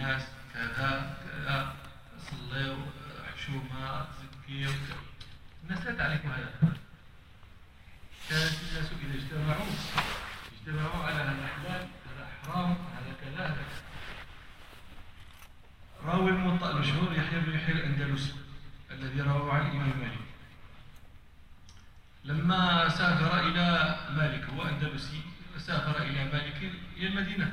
الناس كذا كذا، صليوا حشومة تزكيوا، الناس لا تعرف هذا. كانت الناس إذا اجتمعوا على هذا الحلال، هذا حرام، هذا كذا هذا. راوي الموطأ المشهور يحيى بن يحيى الأندلسي الذي رواه عن الإمام مالك، لما سافر إلى مالك، هو أندلسي، سافر إلى مالك إلى المدينة،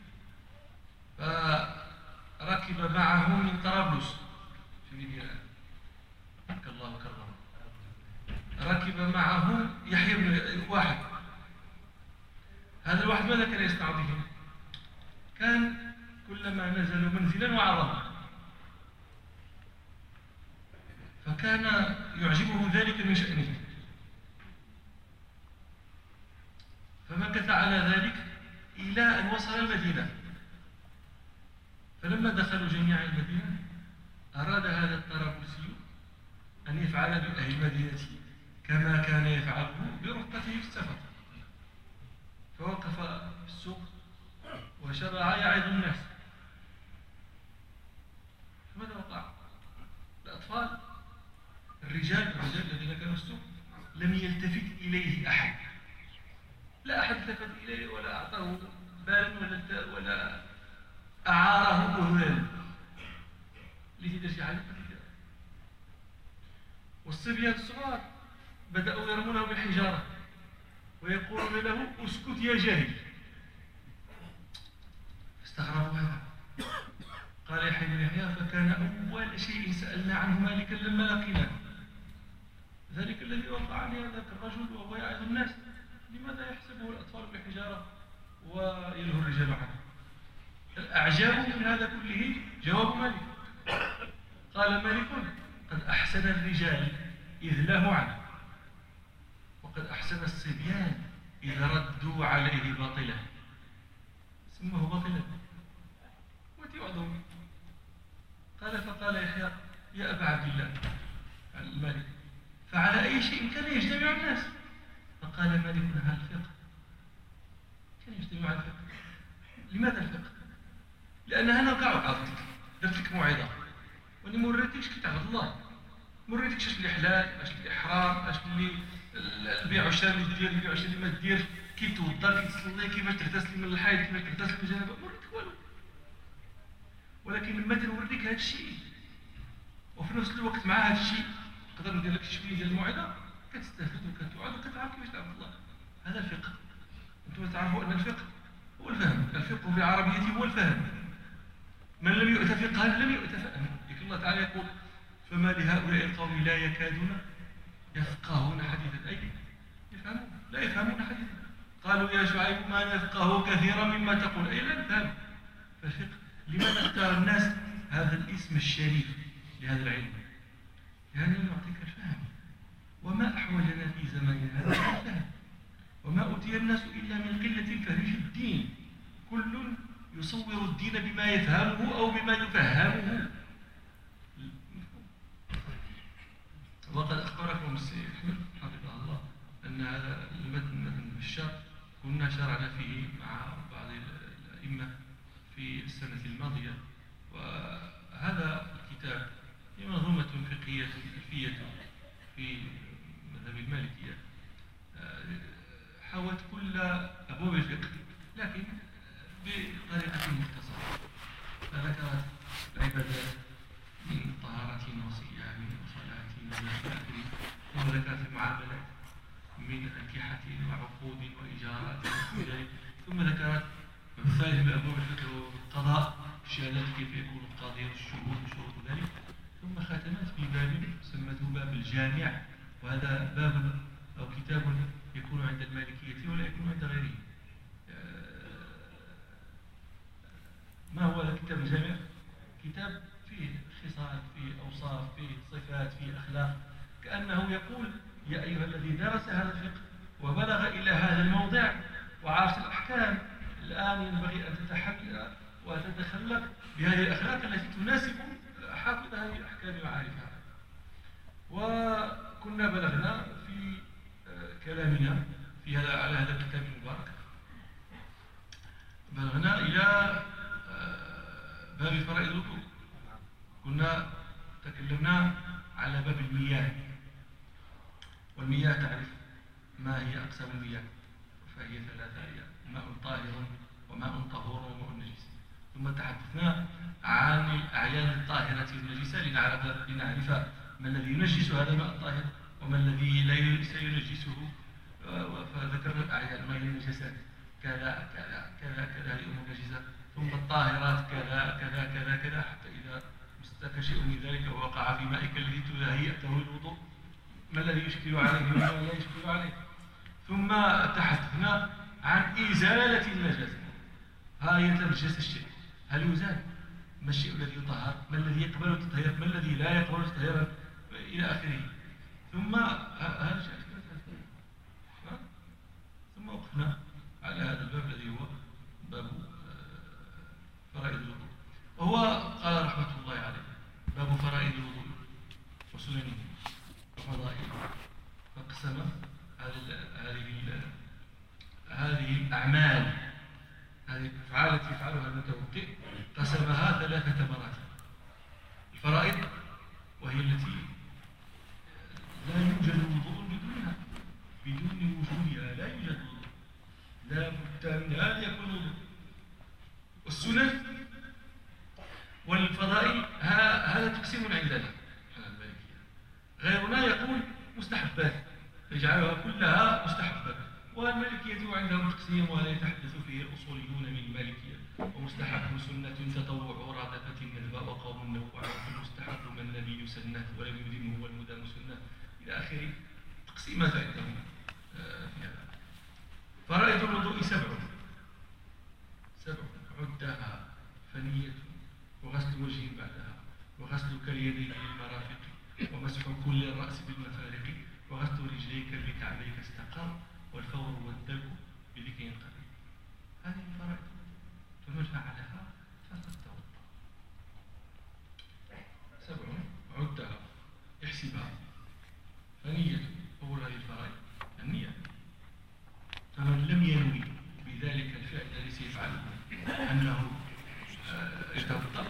فركب معه من طرابلس في المدينة، الله كرمه، ركب معه يحيى بن واحد. هذا الواحد ماذا كان يصنع به؟ كان كلما نزلوا منزلا وعظمه، فكان يعجبه ذلك من شأنه، فمكث على ذلك إلى أن وصل المدينة. فلما دخلوا جميعا المدينة أراد هذا الطرابلسي أن يفعل بأهل المدينة كما كان يفعله برفقته في السفر، فوقف في السوق وشرع يعظ الناس. ماذا وقع؟ الأطفال، الرجال الذين كانوا في السوق لم يلتفت إليه أحد، لا أحد التفت إليه ولا أعطاه بالا ولا أعاره مهلا لتدرس حاجة. والصبيان الصغار بدأوا يرمونه بالحجارة ويقولون له اسكت يا جاهل. فاستغربوا هذا. قال يحيى بن يحيى فكان أول شيء سألنا عنه مالكا لما لقيناه، ذلك الذي وقع عليه ذاك الرجل وهو يعظ الناس، لماذا يحسبه الأطفال بالحجارة ويلهو الرجال عنه؟ الأعجاب من هذا كله جواب مالك. قال مالك قد أحسن الرجال إذ لهوا عنه، وقد أحسن الصبيان إذا ردوا عليه باطلا، سمه باطلا وتوعدهم. فقال يحيى يا أبا عبد الله المالك فعلى أي شيء كان يجتمع الناس؟ فقال مالك على الفقه. كان يجتمع على الفقه. لماذا الفقه؟ لأن أنا قاعد درت لك موعظة وأني ما وريتكش كي تعبد الله، ما وريتكش اش اللي حلال اش اللي حرام، اش اللي البيع والشراء اللي دير، البيع والشراء اللي ما دير، كي توضا، كي تصلي، كيفاش تغتسل من الحيض، كيفاش تغتسل من الجنابة، ما وريتك والو. ولكن لما تنوريك هذا الشيء وفي نفس الوقت مع هذا الشيء نقدر ندير لك شويه ديال الموعظه، كتستفد وكتوعد وكتعرف كيفاش تعبد الله. هذا الفقه. انتم تعرفوا ان الفقه هو الفهم، الفقه بالعربيه هو الفهم. من لم يؤت فقها لم يؤت فهما. لكن الله تعالى يقول فما لهؤلاء القوم لا يكادون يفقهون حديثا، اي يفهمون لا يفهمون حديثا. قالوا يا شعيب ما نفقه كثيرا مما تقول، اي لا نفهم. فالفقه. لماذا اختار الناس هذا الاسم الشريف لهذا العلم؟ لأنه يعطيك الفهم، وما أحوجنا في زماننا هذا الفهم، وما أوتي الناس إلا من قلة الفهم في الدين، كل يصور الدين بما يفهمه أو بما يفهمه. وقد أخبركم السيد أحمد حفظه الله أن هذا المتن الشرح كنا شرعنا فيه مع بعض الأئمة في السنة الماضية، وهذا الكتاب هي منظومة فقهية ألفية في مذهب المالكية، حوت كل أبواب الفقه لكن بطريقة مختصرة، فذكرت العبادات من طهارة وصيام وصلاة وزكاة، ثم ذكرت المعاملات من أنكحة وعقود وإيجارات وذلك، ثم ذكرت الثالث من أبواب الفقه والقضاء، الشهادات كيف يكون القاضي والشهود وشروط ذلك، ثم ختمت بباب سمته باب الجامع، وهذا باب أو كتاب يكون عند المالكية ولا يكون عند غيره. ما هو الكتاب الجامع؟ كتاب فيه خصال، فيه أوصاف، فيه صفات، فيه أخلاق، كأنه يقول يا أيها الذي درس هذا الفقه وبلغ إلى هذا الموضع وعرفت الأحكام، الآن ينبغي أن تتحلى وتتخلق بهذه الأخلاق التي تناسب حافظ هذه الأحكام وعارفها. وكنا بلغنا في كلامنا في هذا على هذا الكتاب المبارك، بلغنا إلى باب فرائض الوضوء. كنا تكلمنا على باب المياه، والمياه تعرف ما هي أقسام المياه، فهي ثلاثة: ماء طاهر وماء طهور وماء نجس. ثم تحدثنا عن الأعيان الطاهرة والنجسة لنعرف ما الذي ينجس هذا الماء الطاهر وما الذي لا سينجسه. فذكرنا الأعيان، ما هي النجسات كذا كذا كذا كذا، هذه أمور نجسة. ثم الطاهرات كذا كذا كذا كذا، حتى إذا استك شيء من ذلك ووقع في مائك الذي تهيأته للوضوء، ما الذي يشكل عليه وما لا يشكل عليه. ثم تحدثنا عن إزالة النجاسة. ها يتنجس الشيء، هل يزال؟ ما الشيء الذي يطهر؟ ما الذي يقبل التطهير؟ ما الذي لا يقبل التطهير؟ إلى آخره. ثم وقفنا على هذا الباب الذي هو باب فرائض الوضوء، وهو قال رحمة الله عليه: باب فرائض الوضوء وسننه وفضائله. فقسم هذه الأعمال، هذه الأفعال التي يفعلها المتوضئ، قسمها 3 مراتب. الفرائض وهي التي لا يوجد وضوء بدونها، بدون وجودها لا يوجد وضوء، لا بد منها ليكون وضوء. والسنن والفضائل هذا تقسيم عندنا المالكية. غيرنا يقول مستحبات، يجعلها كلها مستحبات. والمالكية عندهم تقسيم ولا يتحدث فيه الأصوليون من المالكية: ومستحب سنة تطوع رادفة الندبة وقوم نوع، المستحب ما النبي سنة ولم يدمه والمدام سنة، إلى آخر تقسيمات عندهم في هذا. فرائض الوضوء 7 عدها: فنية، وغسل وجه بعدها، وغسل اليدين للمرافق، ومسح كل الرأس بالمفارق، وغسل رجليك لكعبيك استقر، والفور والدلك بذكر قليل. هذه الفرائض، فمن فعلها فقد توضأ. 7 عدها، احسبها. فنية، أول هذه الفرائض النية. فمن لم ينوي بذلك الفعل الذي سيفعله أنه يتوضأ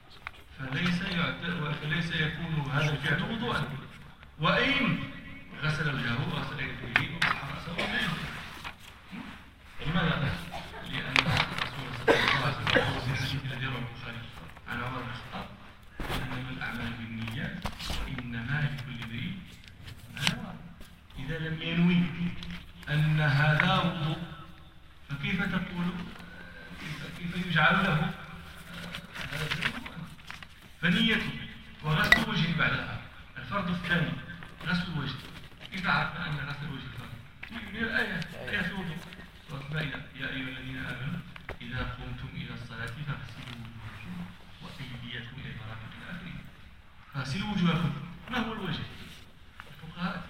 فليس يكون هذا الفعل وضوءا، وإن غسل وجهه وغسل يديه ومسح رأسه ويده. لماذا؟ لأن الرسول صلى الله عليه وسلم في الحديث الذي رواه البخاري عن عمر بن الخطاب: إنما الأعمال بالنيات وإنما لكل امرئ ما نوى. إذا لم ينوي أن هذا وضوء فكيف تقول كيف يجعل له هذا وضوءا؟ فنية، وغسل وجه بعدها. الفرض الثاني غسل الوجه. كيف عرفنا أن غسل الوجه فرض؟ من الآية، آية الوضوء، سورة المائدة: يا أيها الذين آمنوا إذا قمتم إلى الصلاة فاغسلوا وجوهكم وأيديكم إلى المرافق إلى آخره. غسلوا وجوهكم. ما هو الوجه؟ الفقهاء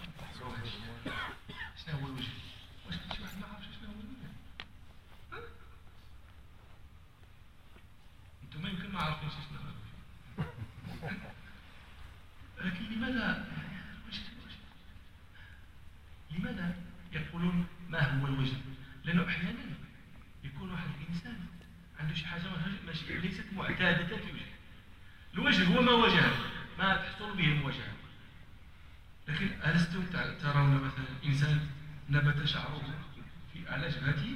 شنو هو الوجه؟ واش كل شي واحد ما عارفش شنو هو الوجه؟ انتم يمكن ما عارفين شنو هو الوجه. لكن لماذا لماذا يقولون ما هو الوجه؟ لأنه أحيانا يكون واحد الإنسان عنده شي حاجة ليست معتادة في وجهه. الوجه هو ما وجهه، ما تحصل به المواجهة. لكن ألستم ترون مثلا إنسان نبت شعره على جبهته؟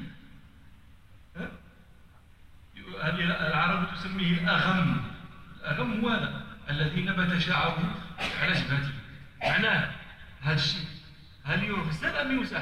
العرب تسميه الأغم. الأغم هو هذا الذي نبت شعره على جبهته. معناه هذا الشيء هل يغسل أم يمسح؟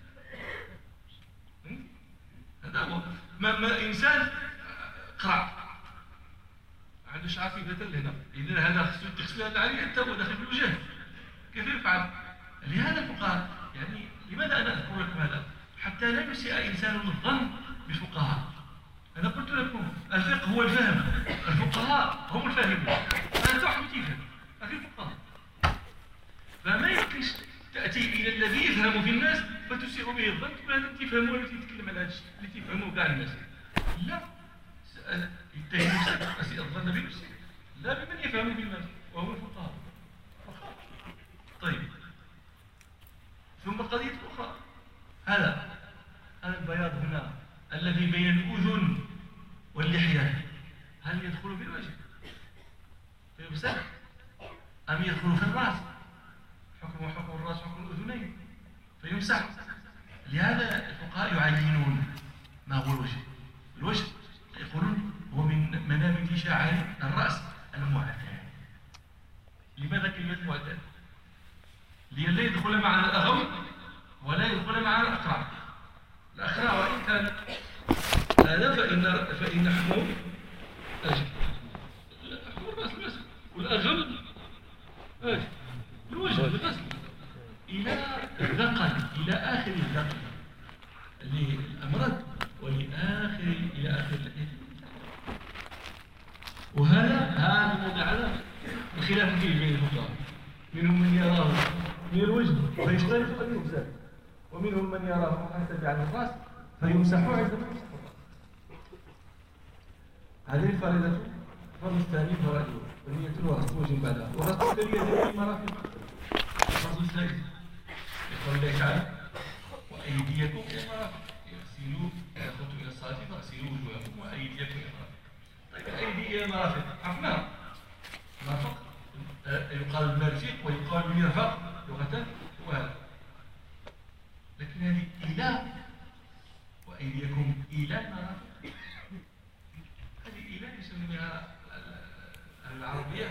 هذا هو. ما إنسان قرع عنده شعر في بدل هنا، إذا هذا خصو تغسل هذا عليه حتى هو داخل في الوجه. كيف يفعل؟ لهذا الفقهاء، يعني لماذا أنا أذكر لكم هذا؟ حتى لا يسيء إنسان الظن بالفقهاء. أنا قلت لكم الفقه هو الفهم، الفقهاء هم الفاهمون. أنا واحد تفهم، لكن الفقهاء فما يمكنش تأتي إلى الذي يفهم في الناس فتسيء به الظن، تقول هذا تفهمه التي يتكلم على هذا الشيء اللي تفهمه كاع الناس. لا، يتهم نفسك أسيء الظن بنفسك، لا بمن يفهم بالناس وهو الفقهاء. طيب، ثم قضية أخرى، هذا البياض هنا الذي بين الأذن واللحية، هل هل يدخل في الوجه فيغسل أم يدخل في الرأس؟ حكم الرأس حكم الأذنين فيمسح. لهذا الفقهاء يعينون ما هو الوجه. الوجه يقولون هو من منابت شعر الرأس المعتاد. لماذا كلمة معتاد؟ لئلا يدخل مع الأغم ولا يدخل مع الأقرع. الأقرع وإن كان هذا فإن حكمه أجل حكم الرأس المسح، والأغم أجل الوجه الغسل إلى الذقن، إلى آخر الذقن للأمراض إلى آخر اللحية. وهذا من على الخلاف فيه بين الفقهاء. منهم من يراه من الوجه فيشترط أن يغسل، ومنهم من يراه محاسب على الرأس فيمسح عندما يمسح الرأس. هذه الفريضة. الفرض الثاني فرائض ونية وغسل وجه بعدها، وغسل اليدين المرافق. الفرض الثالث يقول الله تعالى وأيديكم إلى المرافق، اغسلوا إذا قمتم إلى الصلاة فاغسلوا وجوهكم وأيديكم إلى المرافق. طيب الأيدي إلى المرافق عرفناها. مرفق يقال المرفق ويقال المرفق لغة وهذا. لكن هذه إلى وأيديكم إلى المرافق، هذه إلى يسمونها العربية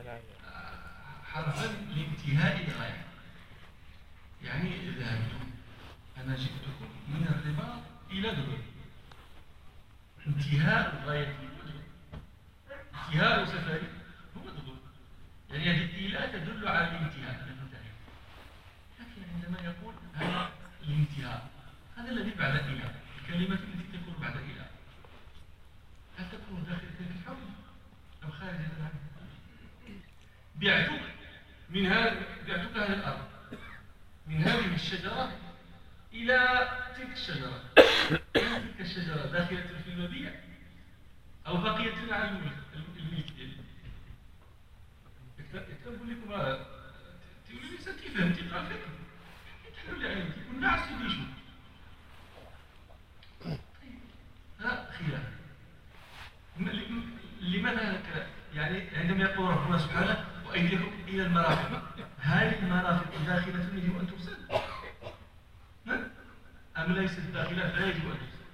حرفا لانتهاء الغاية. يعني ذهبتم، أنا جئتكم من الرباط إلى دبر، انتهاء الغاية انتهاء سفري هو دبر. يعني هذه الإله تدل على الانتهاء. لكن عندما يقول هذا الانتهاء، هذا الذي بعد إله، الكلمة التي تكون بعد إله هل تكون داخل تلك الحول أم خارج هذا الحول؟ بعتك هذه الأرض من هذه الشجرة إلى تلك الشجرة. تلك الشجرة داخلة في المبيع أو بقية على الملك ديالي. يكتبوا لكم هذا تقولوا لي كيف فهمتي قال فيكم تحلوا لي عليهم تقول نعس يديشوا. ها خلاف. لماذا هذا الكلام؟ يعني عندما يقول ربنا سبحانه وأيديكم إلى المرافق، هل المرافق داخلة يجب أن تغسل؟ أم ليست داخلة لا يجب أن تغسل؟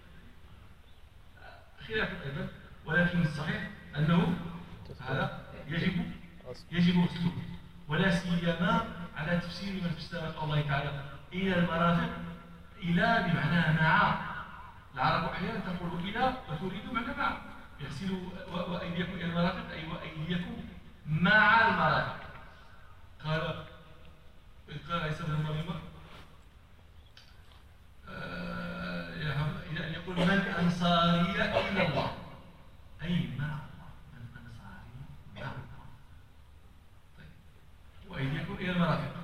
خلاف أيضا، ولكن الصحيح أنه هذا يجب غسله، ولا سيما على تفسير من تفسير الله تعالى إلى المرافق. إلى بمعنى مع. العرب أحيانا تقول إلى وتريد معنى مع. يغسلوا وأيديكم إلى المرافق أي وأيديكم مع المرافق. قال عيسى بن مريم يقول من أنصاري إلى الله أي مع الله. من أنصاري مع الله. طيب وأيديكم إلى المرافق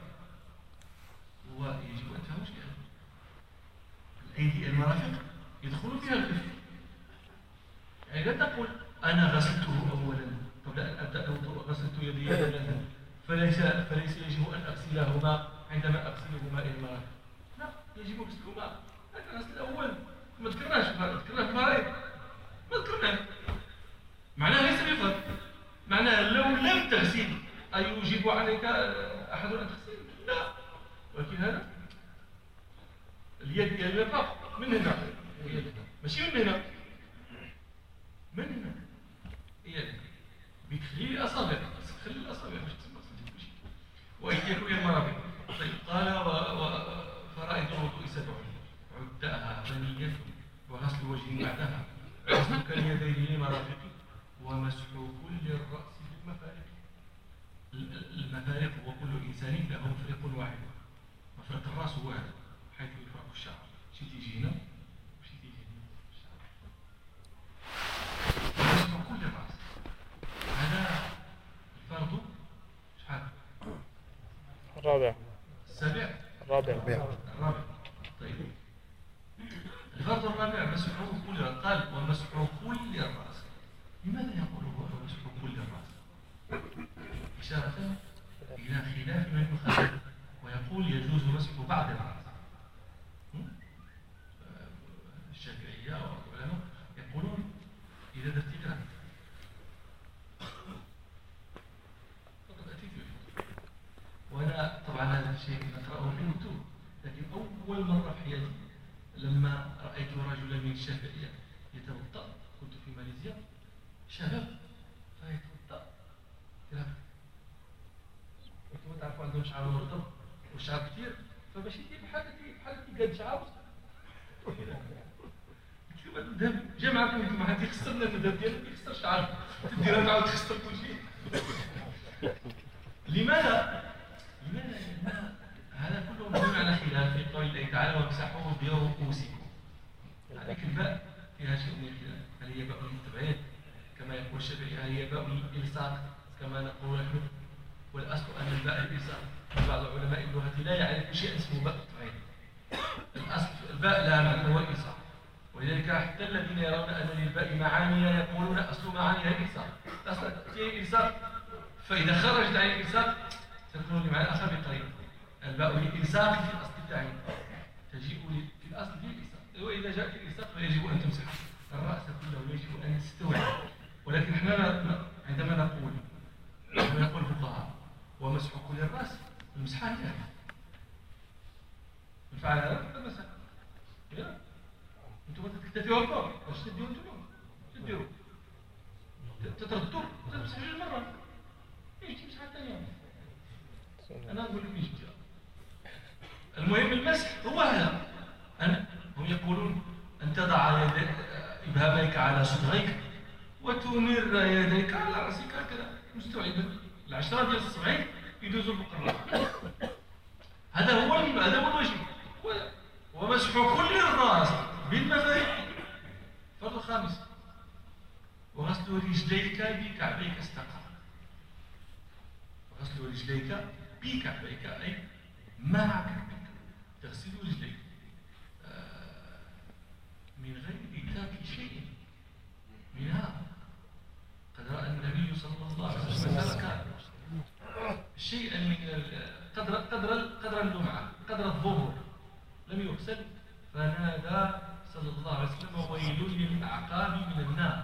ويجب أن تفهموا شيئا. الأيدي إلى المرافق يدخل فيها الكف. يعني لا تقول أنا غسلته أولا قبل أن أبدأ الوضوء غسلت يدي ثلاثا فليس يجب أن أغسلهما عندما أغسلهما إلى المرافق. لا، يجب غسلهما. هذا الغسل الأول ما ذكرناش ذكرناه فرائض ما ذكرناه. معناها ليس بفرض. معناها لو لم تغسل أيوجب عليك أحد أن تغسل؟ لا. ولكن هذا اليد إلى المرفق من هنا ماشي من هنا. من هنا هي بتخليل الأصابع. خلي الأصابع باش تسمى شيء. وأيديكم إلى المرافق. طيب قال فرائض الوضوء 7 عداها ثنية وغسل الوجه بعدها غسل اليدين للمرافق ومسح كل الرأس بالمفارق. المفارق هو كل إنسان له مفرق واحد. مفرق الرأس هو هذا حيث يفرق الشعر. شي تيجي هنا وشي تيجي هنا الشعر. ومسح كل الرأس. هذا الفرض شحال؟ الرابع. السابع؟ الرابع. طيب الفرض الرابع مسح كل الرأس. قال ومسح كل الرأس. لماذا يقول هو ومسح كل الرأس؟ إشارة إلى خلاف من يخالف ويقول يجوز مسح بعض الرأس. الشافعية والعلماء يقولون إذا درتي كلام شباب فيتوضا يلعب. انتم تعرفوا عندهم شعر مرطب والشعر كثير، فباش يدير بحال قد شعر الذهب جا معكم انتم غادي يخسرنا الذهب ديالك يخسر شعر تديرها تعاود تخسر كل شيء. لماذا؟ لأن هذا كله مبني على خلاف في قول الله تعالى وامسحوا برؤوسكم. هذيك الباء فيها شيء من الخلاف، هل هي باء للتبعيد كما يقول الشافعي، هل هي باء للإلصاق كما نقول نحن؟ والأصل أن الباء الإلصاق، بعض علماء اللغة لا يعرف شيء اسمه باء التبعيد. الأصل الباء لا معنى هو الإلصاق، ولذلك حتى الذين يرون أن للباء معاني يقولون أصل معانيها الإلصاق، الأصل هي الإلصاق، فإذا خرجت عن الإلصاق تكون لمعنى آخر بقريب. الباء للإلصاق في الأصل التعيين تجيء في الأصل في الإلصاق، وإذا جاء في الإلصاق فيجب أن تمسح الرأس كله، يجب أن تستوعب. ولكن احنا عندما نقول الفقهاء ومسح كل الرأس المسحة هي نفعل هذا فالمسح. انتم تكتفيوا بالطور باش تديروا انتم تديروا تتردوا تمسح جوج مرات ايش تمسح الثانيه. انا نقول لك ايش دير. المهم المسح هو هذا. هم يقولون ان تضع ابهاميك على صدغيك وتمر يديك على راسك هكذا مستوعبا العشرة ديال الصبعين يدوزوا الفقراء. هذا هو الواجب. ومسح كل الراس بالمفارق. الفرض الخامس وغسل رجليك بكعبيك استقر. غسل رجليك بكعبيك أي مع كعبيك، تغسل رجليك من غير إتاك شيء منها. قد رأى النبي صلى الله عليه وسلم ترك شيئا من قدر اللمعة قدر الظهر لم يغسل فنادى صلى الله عليه وسلم ويل للأعقاب من النار.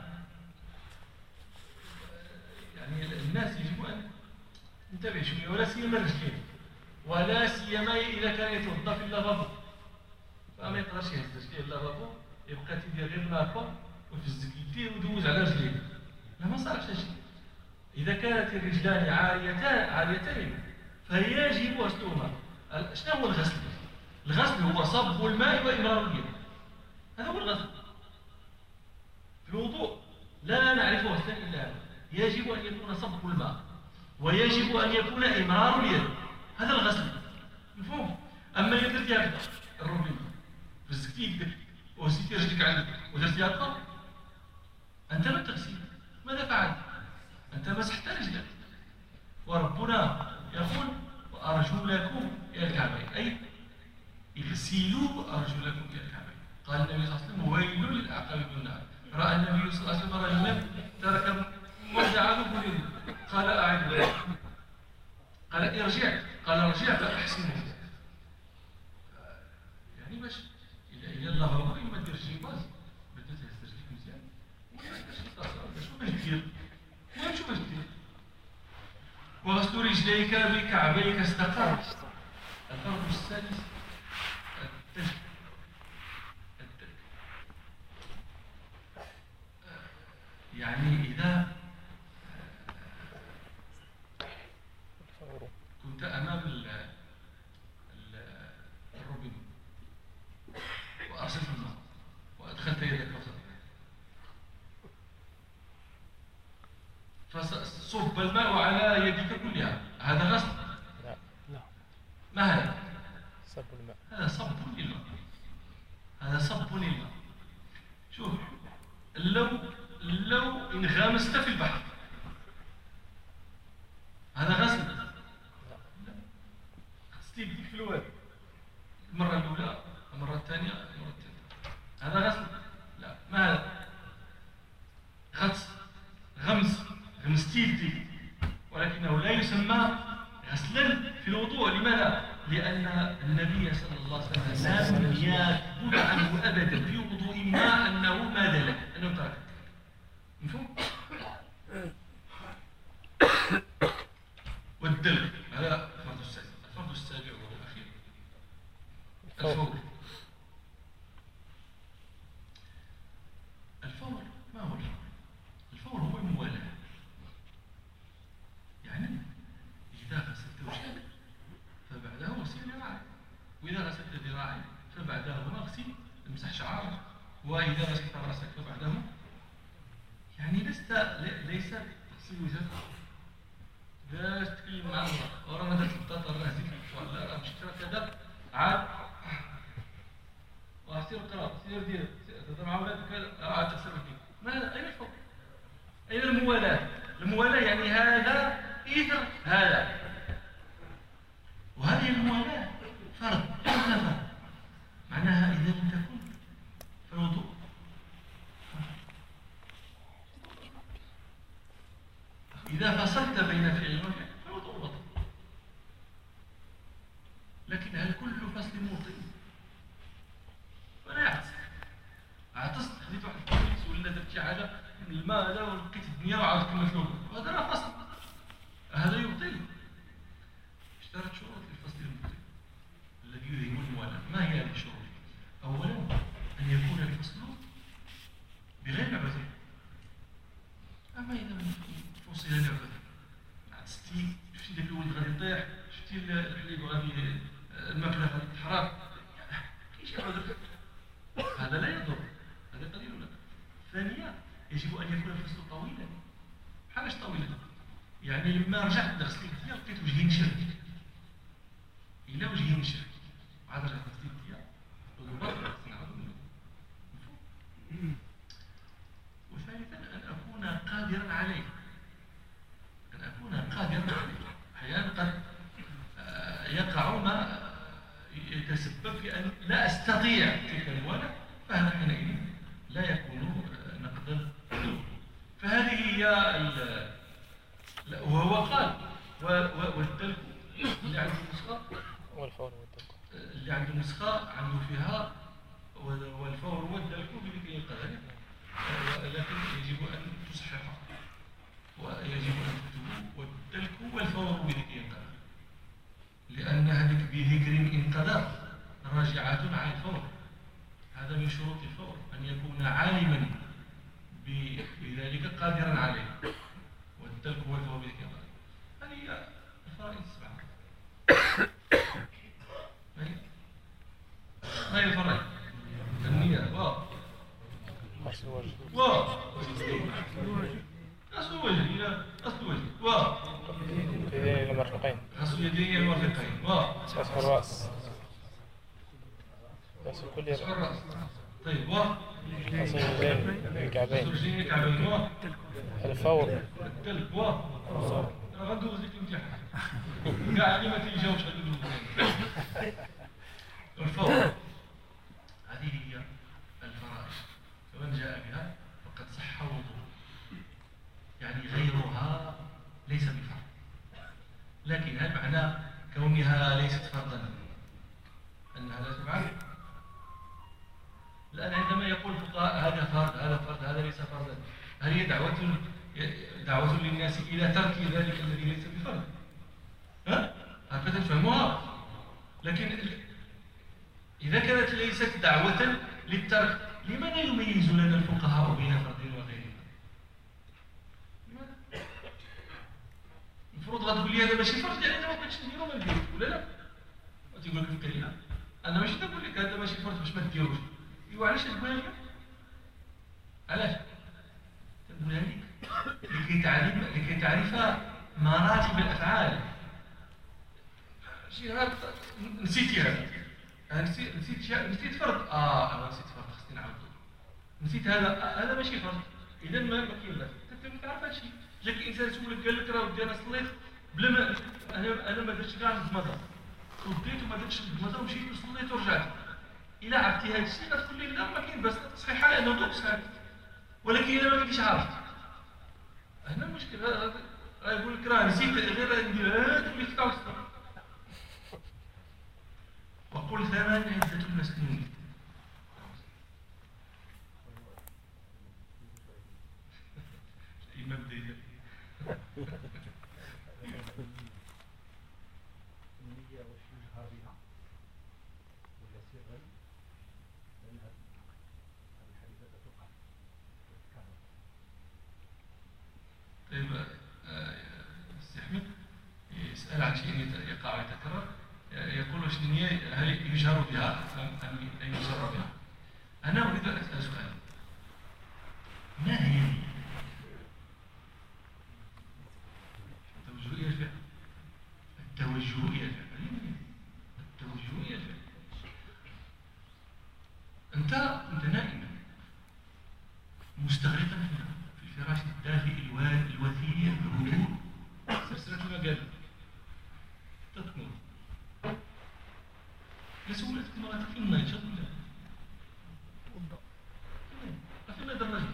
يعني الناس يجب أن انتبه شوية، ولا سيما الرجلين، ولا سيما إذا كان يتوضا في اللافابو، فما يقدرش يهز رجليه اللافابو يبقى تيدير غير مابا ويفزك يديه ويدوز على رجليه، ما صالحش شيء. إذا كانت الرجلان عاريتين فيجب غسلهما. شنو هو الغسل؟ الغسل هو صب الماء وإمرار اليد، هذا هو الغسل. في الوضوء لا نعرف غسلا إلا هذا، يجب أن يكون صب الماء ويجب أن يكون إمرار اليد، هذا الغسل مفهوم. أما إذا درتي هكذا الروبين فزكتي يدك وهزيتي رجلك عندك ودرتي هكذا أنت لم تغسل، ماذا فعلت؟ أنت مسحت رجلك. وربنا يقول وأرجلكم إلى الكعبين، أي اغسلوا أرجلكم إلى الكعبين. قال النبي صلى الله عليه وسلم ويل للأعقاب من النار. رأى النبي صلى الله عليه وسلم رجلا ترك موضع ظهره قال أعد، قال ارجع، قال ارجع فأحسن. يعني باش إلى الله هو ما ديرش شي باز بدات تسترجيك مزيان وما ديرش باش باش دير ما شو باش دير. وغسل رجليك بكعبيك استقر. الفرض السادس التلك. يعني إذا كنت أمام الروبين وأرسلت الماء وأدخلت يدك فصب الماء على يدك كلها، هذا غسل؟ لا. ما هذا؟ صب الماء. هذا صب للماء، هذا صب للماء. شوف لو انغمست في البحر هذا غسل؟ لا. غسلتي بديك في الواد المرة الأولى المرة الثانية المرة الثالثة، هذا غسل؟ لا. ما هذا؟ غمستي يديك، ولكنه لا يسمى غسلا في الوضوء. لماذا؟ لأن النبي صلى الله عليه وسلم لم يثبت عنه أبدا في وضوء ما أنه ما دلك أنه ترك. مفهوم؟ والدلك هذا الفرض السادس. الفرض السابع وهو الأخير الفور. الفور ما هو الفور؟ الفور هو تمسح شعرك، وإذا مسحت رأسك فبعده يعني ليس تغسل وجهك باش تكلم مع الله ورانا درت البطاطا راه زيت ولا راه مشيت راه كذا عاد وسير قرا سير دير تهضر مع ولادك عاد تغسل وجهك. ما أين الفرق؟ أين الموالاة؟ الموالاة يعني هذا إثر هذا، وهذه الموالاة فرض فرض، معناها إذا لم تكن فالوضوء إذا فصلت بين فعل وفعل فالوضوء بطل. لكن هل كل فصل مبطل؟ ولا يعكس. عطست خديت واحد الكويس ولا درت شي حاجة من الماء هذا ولقيت الدنيا وعاود كملت الوضوء، وهذا راه فصل، هذا يبطل. اشترط شروط للفصل المبطل الذي يوهم الموالاة. ما هي هذه الشروط؟ أولا أن يكون الفصل بغير عذر. أما إذا فصل لعذر عطستي شفتي داك الولد غادي يطيح، شفتي الحليب غادي الماكلة غادي تحرق، كاين شي عذر، هذا لا يضر، هذا قليل لك. ثانيا يجب أن يكون الفصل طويلا. بحالاش طويلا؟ يعني لما رجعت لغسلت يديا لقيت وجهي نشف، إلا وجهي نشف عاد رجعت لغسلت يديا وضبط وثالثا أن أكون قادرا عليه، أن أكون قادرا عليه. أحيانا قد يقع ما يتسبب في أن لا أستطيع تلك الموالاة، فهذا حينئذ لا يكون نقدا. فهذه هي وهو قال والدلك اللي عنده نسخة والفور والدلك اللي عنده نسخة عنده فيها والفور والدلك بذكر القدر، لكن يجب أن تصححها ويجب أن تكتبه والدلك والفور بذكر القدر، لأن هذيك بذكر إن قدر راجعة على الفور. هذا من شروط الفور أن يكون عالما بذلك قادرا عليه، والدلك والفور بذكر القدر. هذه هي الفرائض السبعة. ما هي الفرائض؟ النية غسل الوجه غسل الوجه إلى غسل الوجه اليدين إلى المرفقين، غسل اليدين إلى المرفقين مسح الرأس، غسل كل مسح الرأس. طيب غسل الرجلين للكعبين، الفور الدلك غندوز لك الامتحان كاع اللي ما تيجاوبش غندوز الفور. هذه هي الفرائض، فمن جاء بها فقد صح وضوءه، يعني غيرها ليس بفرض. لكن هل معنى كونها ليست فرضا أنها لا تفعل؟ الآن عندما يقول الفقهاء هذا فرض هذا فرض هذا ليس فرضا، هل هي دعوة للناس إلى ترك ذلك الذي ليس بفرض؟ هكذا تفهموها. لكن إذا كانت ليست دعوة للترك، لماذا يميز لنا الفقهاء بين فرض وغيره؟ لماذا؟ المفروض غتقول لي هذا ماشي فرض، يعني أنا ما بغيتش نديرو ما نديروش، ولا لا؟ غتقول لك الكلمة أنا ماشي تقول لك هذا ماشي فرض باش ما ديروش، إيوا علاش تقولها لي؟ علاش؟ تقولها لي لكي تعرف مراتب الأفعال. شي نهار نسيتي هذا، نسيت فرض، أنا نسيت فرض خصني نعاودو، نسيت هذا ماشي فرض، إذا ما كاين لا أنت ما تعرف هادشي. جاك إنسان سولك قال لك راه ودي أنا صليت بلا ما أنا ما درتش كاع المضمضة، وديت وما درتش المضمضة ومشيت وصليت ورجعت. إلا عرفتي هادشي غتقول لي لا ما كاين بس تصحيحة لأنه دوك صحيح، ولكن إذا ما كنتيش عارف هنا المشكل. يقول لك راه نسيت غير ندير هاد وليت تعاود. وقل ثمان عدة المسنون. الإمام ديالي طيب سي أحمد يسأل عن شيء يقع ويتكرر، يقول واش النية هل يجهر بها أم لا يجهر بها؟ أنا أريد أن أسأل سؤال، ما هي التوجه إلى الفعل؟ التوجه إلى الفعل، التوجه إلى الفعل. أنت نائما مستغرقا في الفراش الدافئ الوثير الهدوء، سلسلة المجال تتمر لسهولة المرأة في النار شد الله في النار دراجة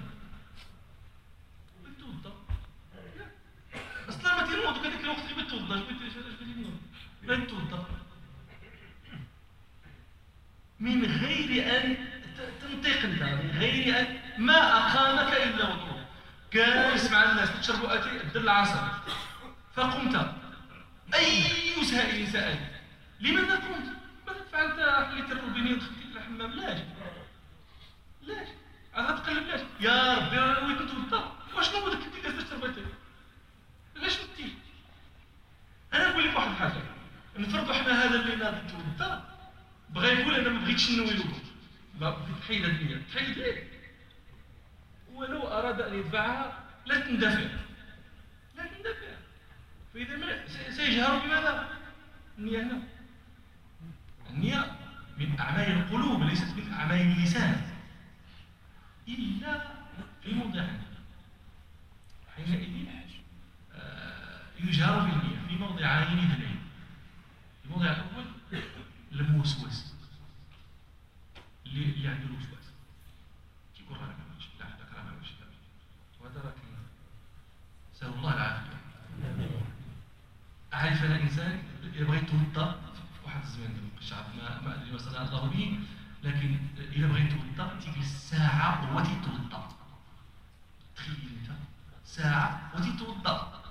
بتوضى أصلا ما تيموت كذلك الوقت اللي بتوضى بتوضى من غير أن تنطق انت، من غير أن ما أقامك إلا وضوء. جالس مع الناس تشربوا أتي الدر العصر فقمت، أي سائل سأل لماذا قمت؟ ماذا فعلت؟ حليت الروبيني ودخلت الحمام؟ لاش عاد تقلب لاش يا ربي انا وين كنت بالضبط؟ واشنو هو داك اللي داز تشرب أتي؟ علاش نتي؟ أنا نقول لك واحد الحاجة، نفرضوا حنا هذا اللي ناضي توضا بغا يقول أنا ما بغيتش نوي له في تحيد الدنيا، تحيد ليه؟ ولو أراد أن يدفعها لا تندفع، فإذا سيجهر بماذا؟ النية هنا، النية من أعمال القلوب ليست من أعمال اللسان إلا في موضعين، حينئذ يجهر بالنية في موضعين اثنين. الموضع الأول الموسوس اللي عنده الوسواس كيقول راك ماشي لا حداك راه ماشي وهذا راه نسأل الله العافية. أعرف أنا إنسان يبغى يتوضأ في واحد الزمان في الشعب ما أدري ما صنع الله به، لكن إذا بغى يتوضأ تجلس ساعة وهو تيتوضأ. تخيل أنت ساعة وتيتوضأ،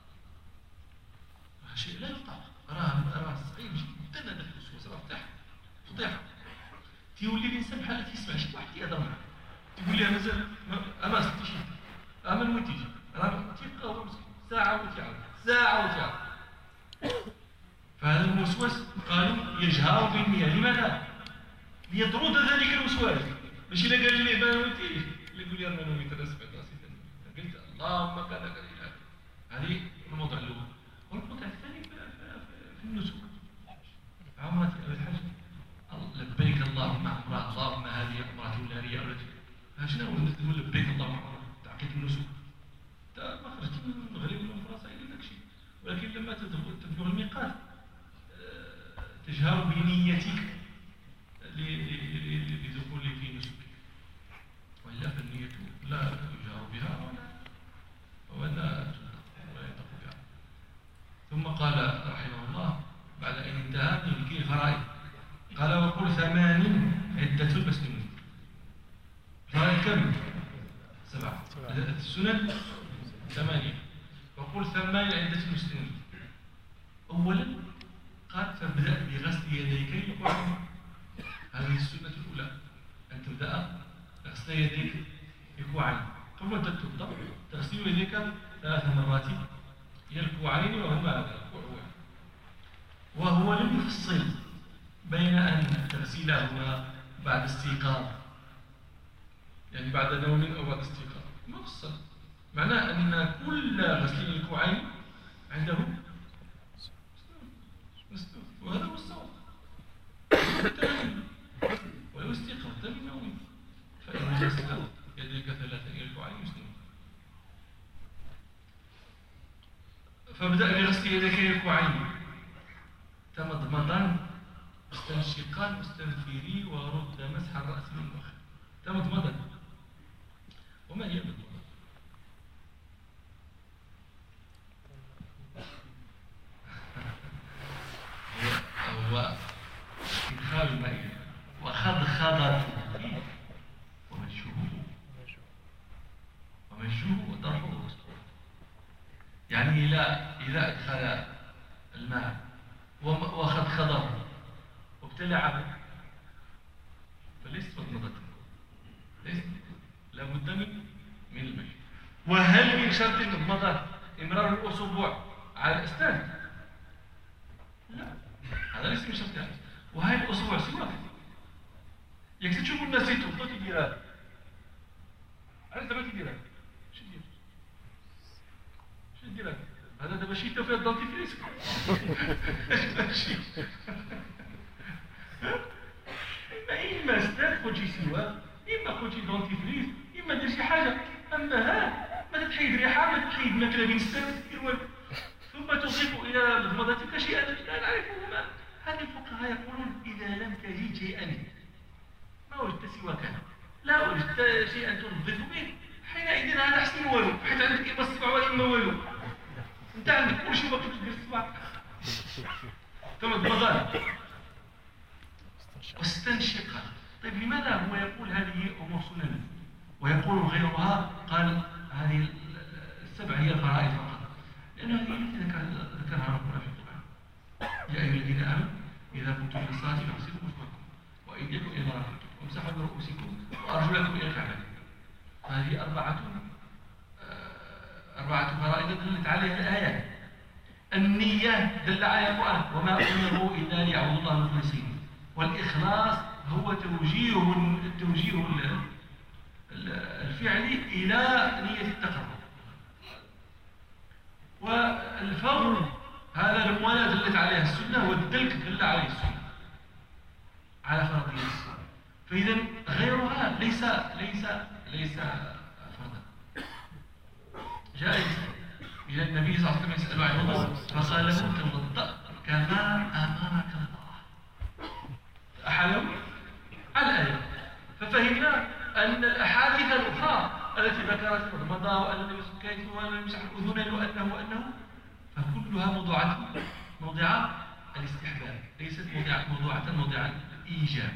شيء لا يطاق، راه صعيب جدا هذا الوسواس، راه فضيحة. تيولي الإنسان بحال تيسمع شي واحد تيهضر معاه تقول لي مازال ما صدتيش ما نويتيش، راه تيبقى هو مسكين ساعة وتيعاود ساعة وتيعاود. فهذا الوسواس قالوا يجهر بالنية، لماذا؟ ليطرد ذلك الوسواس، ماشي إلا قال لي ما نويتيش اللي يقول لي أنا نويت أنا سمعت راسي قلت اللهم كذا كذا. هذه الموضوع الأول. والموضوع الثاني في النسك، عمرة الحج لبيك اللهم عمرة، اللهم هذه عمرة ولا هي ولا شنو نقول لبيك اللهم عمرة تعقيد النسك. انت ما خرجت من المغرب ولا من فرنسا إلا داك الشيء، ولكن لما تبلغ الميقات تجهر بنيتك لدخول في نسك، وإلا فالنية لا يجهر بها ولا ينطق بها. ثم قال رحمه الله بعد أن انتهى من ذكر الفرائض قال وقل 8 عدة المسلمين. فرائض كم؟ 7. السنن 8. وقل 8 عدة المسلمين. أولا قال فابدأ بغسل يديك للقرآن، هذه السنة الأولى، أن تبدأ غسل يديك للكوعين قبل ما تتوضأ، تغسل يديك 3 مرات إلى الكوعين وهما الكوع، وهو لم يفصل بين أن تغسلهما بعد استيقاظ، يعني بعد نوم أو بعد استيقاظ، ما فصل. معناه أن كل غسل الكوعين عنده مسنون، وهذا هو الصواب. ولو استيقظت من نومك فإن غسل يديك 3 إلى الكوعين مسنون. فابدأ بغسل يديك إلى الكوعين تمضمضا مستنشقا مستنفري ورد مسح الرأس للمخ. تمضمضا. وما هي المضمضة؟ هو إدخال الماء وخضخضة ومجوه وطرحه، يعني إذا أدخل الماء وخضخضه وابتلعه فليست مضمضة، لابد من المجي. وهل من شرط المضمضة إمرار الأصبع على الأسنان؟ لا، هذا ليس من شرطها. وهل الأصبع سواك؟ ياك تشوفوا الناس يتوضوا تيدير هذا علاش دابا تيدير هذا اش دير اش دير هذا دابا شي تا فيها الدونتيفريس إما استاك خوتي سواك إما خوتي دونتيفريس إما دير شي حاجة أما ما تتحيد ريحة ما تتحيد ماكلة بين السنة ما تدير والو ثم تضيف إلى لفظتك شيئا لا نعرفهما. هذه الفقهاء يقولون إذا لم تجد شيئا ما وجدت سوى كذا لا وجدت شيئا تنظف به حينئذ هذا أحسن والو حيث عندك إما الصبع وإما والو أنت عندك كل شيء وقت تدير الصبع كما المضان واستنشقا. طيب لماذا هو يقول هذه أمور سنن ويقول غيرها قال هذه السبع هي الفرائض فقط؟ لأنه هذه التي ذكرها ربنا في القرآن يا أيها الذين آمنوا إذا كنتم في الصلاة فاغسلوا وجوهكم وأيديكم إلى المرافق وامسحوا برؤوسكم وأرجلكم إلى الكعبين. هذه أربعة فرائض دلت عليها الآيات. النية دل عليها القرآن وما أمروا إلا ليعبدوا الله مخلصين، والإخلاص هو توجيه الفعل إلى نية التقرب. والفور هذا الموالاة دلت عليها السنة والدلك دل عليه السنة على فرضية الصلاة. فإذا غيرها ليس فرضا. جاء إلى النبي صلى الله عليه وسلم يسأل عن الوضوء فقال له توضأ كما أمرك الله. أحاله على الآية ففهمنا أن الأحاديث الأخرى التي ذكرت المضمضة وأن النبي صلى الله عليه وسلم كيف يمسح الأذنين وأنه فكلها موضع الاستحباب ليست موضع الإيجاب.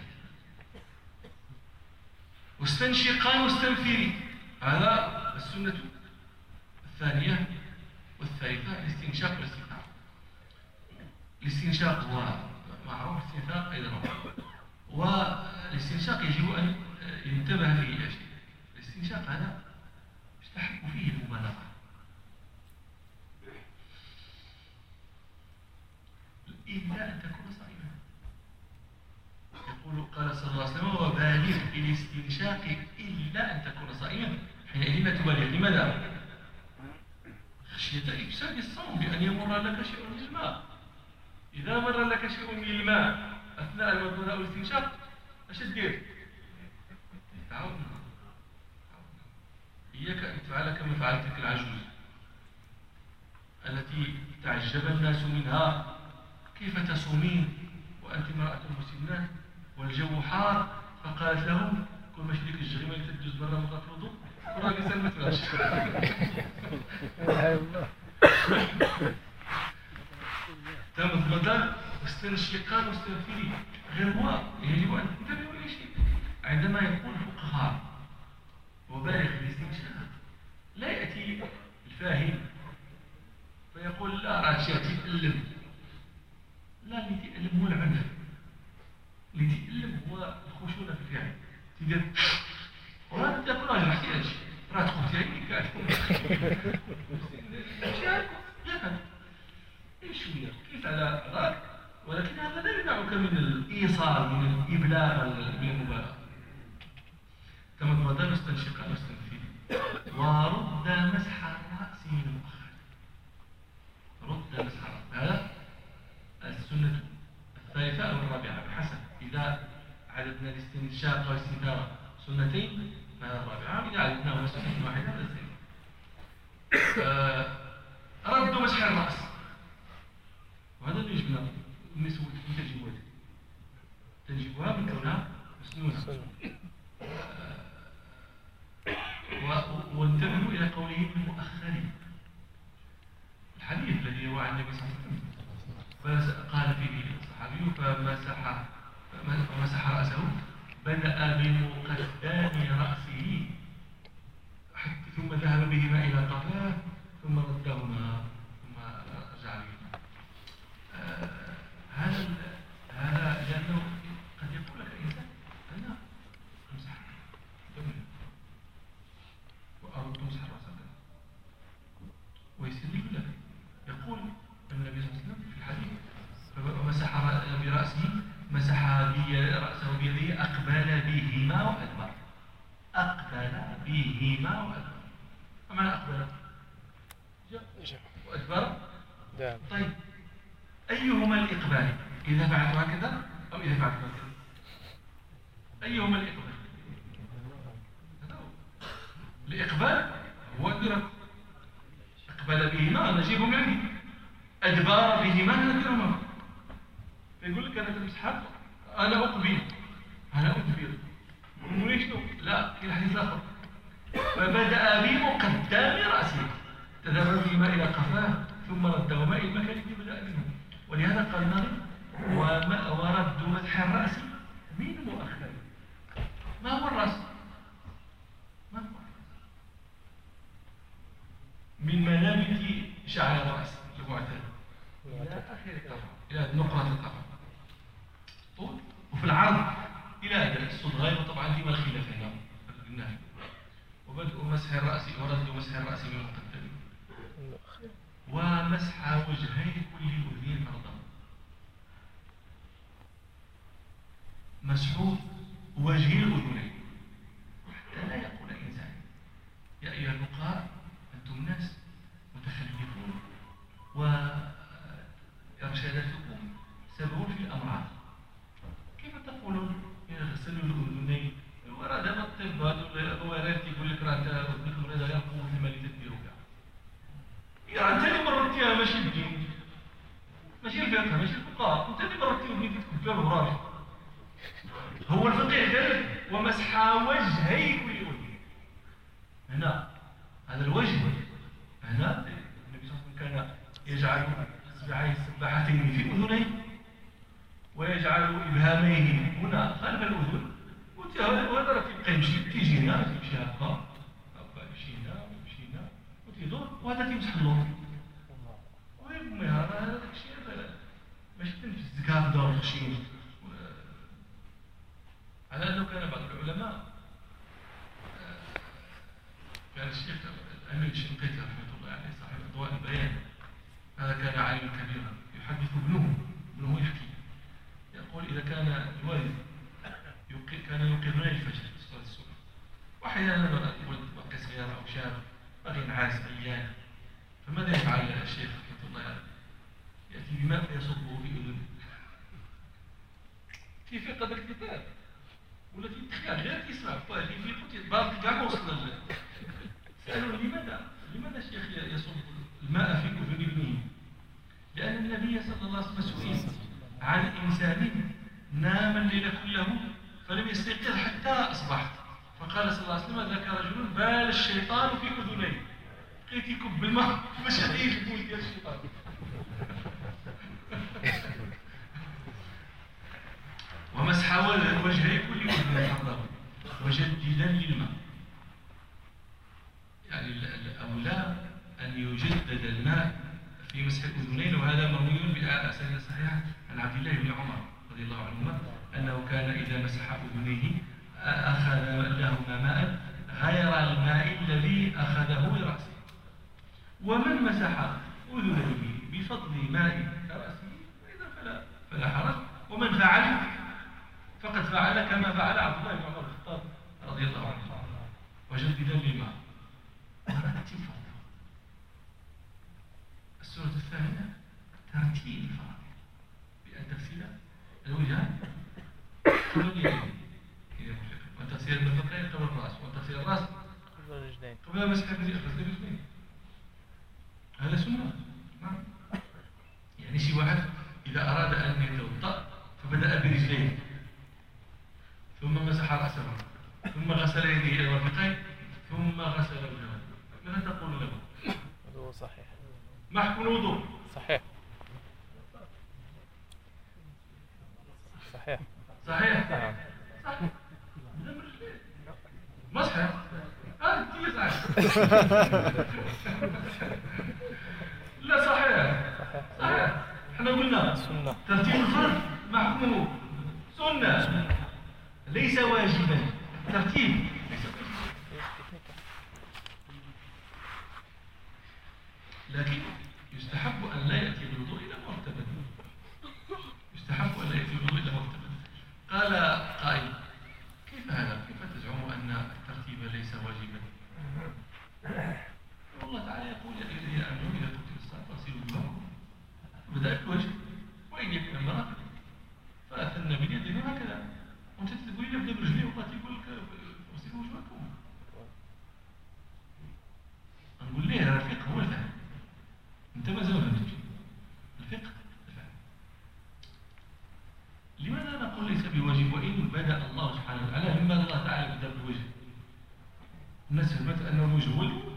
واستنشقان واستنفري هذا السنة الثانية والثالثة الاستنشاق والاستنثار. الاستنشاق هو معروف الاستنثار أيضا والاستنشاق يجب أن ينتبه فيه إلى شيء. الاستنشاق هذا يستحق فيه المبالغة إلا أن تكون صائما. يقول قال صلى الله عليه وسلم وبالغ في الاستنشاق إلا أن تكون صائما حينئذ لا تبالغ. لماذا؟ خشية إفساد الصوم بأن يمر لك شيء من الماء. إذا مر لك شيء من الماء أثناء المضمضة أو الاستنشاق اش دير؟ تعاودنا إياك أن تفعل كما فعلت تلك العجوز التي تعجب الناس منها كيف تصومين وأنت امرأة مسنة والجو حار فقالت لهم كل ما شريك الجريمة اللي تدوز برا من غير الوضوء وراك سلمت العش. تمضمضان واستنشقان واستنفري غير هو يجب أن تنتبهوا إلى شيء. عندما يقول الفقهاء وبالغ في الاستنشاق لا يأتي الفاهم فيقول لا راه شي تألم. لا، اللي تألم هو العنف، اللي تألم هو الخشونة في الفعل. تدير وراه تقول راجل ما احتاجش راه تقول عينيك قاعد لا شوية كيف على راك، ولكن هذا لا يمنعك من الإيصال من الإبلاغ من المبالغة. تمضمضان واستنشقان واستنفري ورد مسح الرأس من المؤخر. رد مسح الرأس هذا السنة الثالثة أو الرابعة بحسب. إذا عددنا الاستنشاق والاستنثار سنتين فهذا الرابعة، إذا عددناهما سنة واحدة فهذا الثاني. رد مسح الرأس وهذا اللي يجبنا النسوة تنجبها من كونها مسنونة. وانتبهوا إلى قوله المؤخر. الحديث الذي روى عن النبي صلى الله عليه وسلم فقال فيه الصحابي فمسح رأسه بدأ بمقدام رأسه ثم ذهب بهما إلى قفاه ثم ردهما ثم رجع بهما. هذا لأنه قد يقول لك الإنسان أنا أمسح دمنا وأرد تمسح رأسك ويستدل لك. يقول النبي صلى الله عليه وسلم في الحديث فمسح برأسه مسح رأسه بيده أقبل به بهما وأدبر. فمعنى أقبل؟ جاء وأدبر؟ ذهب. طيب أيهما الإقبال؟ إذا فعلت هكذا أو إذا فعلت هكذا؟ أيهما الإقبال؟ الإقبال هو الدرك. أقبل بهما نجيبهم عندي، أدبار بهما نديرهما. فيقول لك أنا تمسحات أنا أقبل أنا أدبر ونقول شنو؟ لا في الحديث الآخر فبدأ بمقدم رأسه تذهب بهما إلى قفاه ثم ردهما إلى المكان الذي بدأ منه. ولهذا قال الناظم ورد مسح الرأس من مؤخر. ما هو الرأس؟ ما هو الرأس؟ من منابت شعر الرأس المعتاد إلى آخر الطرف، إلى نقرة الطرف طول، وفي العرض إلى الصدغين. وطبعا ديما الخلاف هنا قلنا وبدء مسح الرأس ورد مسح الرأس من مقدم ومسح وجهي كل أذين أرضا. مسح وجه الأذنين حتى لا يقول إنسان يا أيها الفقهاء أنتم ناس متخلفون وإرشاداتكم سبب في الأمراض. كيف تقولون يغسل الأذنين؟ ورد الطب هذا الوارد يقول لك راه أذنك مريضة غير قوة الماء اللي تديروا بها. يا أنت اللي مرضتيها ماشي الدين ماشي الفقه ماشي الفقهاء، أنت اللي مرضتي ودنيك تكبر وراجل. هو الفقيه قال لك ومسح وجهي كل أذن. هنا هذا الوجه هنا النبي صلى الله عليه وسلم كان يجعل إصبعيه السباحتين في أذنيه ويجعل إبهاميه هنا خلف الأذن. وهذا راه تيبقى يمشي تيجي هنا تيمشي هكا يمشي هنا ويمشي هنا وتيدور وهذا تيمسح اللور. المهم هذا الشيء ماشي تنفس هكذا وخشين. على أنه كان بعض العلماء كان الشيخ الأمين الشنقيطي رحمه الله عليه صاحب أضواء البيان، هذا كان عالما كبيرا يحدث ابنه يحكي يقول إذا كان الوالد كان يوقظنا الفجر صلاة الصبح، وأحيانا الولد بقى صغير أو شاب بغي نعاس عيان، فماذا يفعل الشيخ رحمه الله عليه؟ يأتي بماء فيصبه في أذنه. كيف يقرأ الكتاب ولا تتخيل غير تسمع في قلت بعض كاع وصل سألوا لماذا الشيخ يصب الماء في أذن ابنه؟ لأن النبي صلى الله عليه وسلم سئل عن إنسان نام الليل كله فلم يستيقظ حتى أصبح، فقال صلى الله عليه وسلم ذاك رجل بال الشيطان في أذنيه. لقيت يكب الماء باش يعيش البول ديال الشيطان. ومسح وجهي كل أذن حظه وجددا للماء. يعني الأولى أن يجدد الماء في مسح الأذنين، وهذا مروي بأسانيد صحيحة عن عبد الله بن عمر رضي الله عنهما أنه كان إذا مسح أذنيه أخذ لهما ماء غير الماء الذي أخذه لرأسه. ومن مسح أذنيه بفضل ماء رأسه فلا حرج، ومن فعل فقد فعل كما فعل عبد الله بن عمر الخطاب رضي الله عنه وجددا للماء. ورتب السورة الثانية ترتيب الفرائض بأن تغسل الوجه قبل اليدين وتغسيل المرفقين قبل الرأس وتغسيل الرأس قبل الرجلين قبل مسح الرجلين. هذا سنة. يعني شي واحد إذا أراد أن يتوضأ فبدأ برجليه ثم مسح رأسه ثم غسل يديه إلى المرفقين ثم غسل وجهه، ماذا تقول له؟ الوضوء صحيح. ما حكم الوضوء؟ صحيح. صحيح. صحيح؟ نعم. صحيح. ما صحيح؟ أنت صحيح. لا صحيح. صحيح. احنا قلنا سنة. ترتيب الفرض ما حكمه؟ سنة ليس واجبا. ترتيب ليس واجبا، لكن يستحب أن لا يأتي بالوضوء إلى مرتبة. يستحب أن لا يأتي بالوضوء إلى مرتبة. قال قائل كيف هذا؟ كيف تزعم أن الترتيب ليس واجبا؟ الناس فهمت أنه الوجه هو الأول.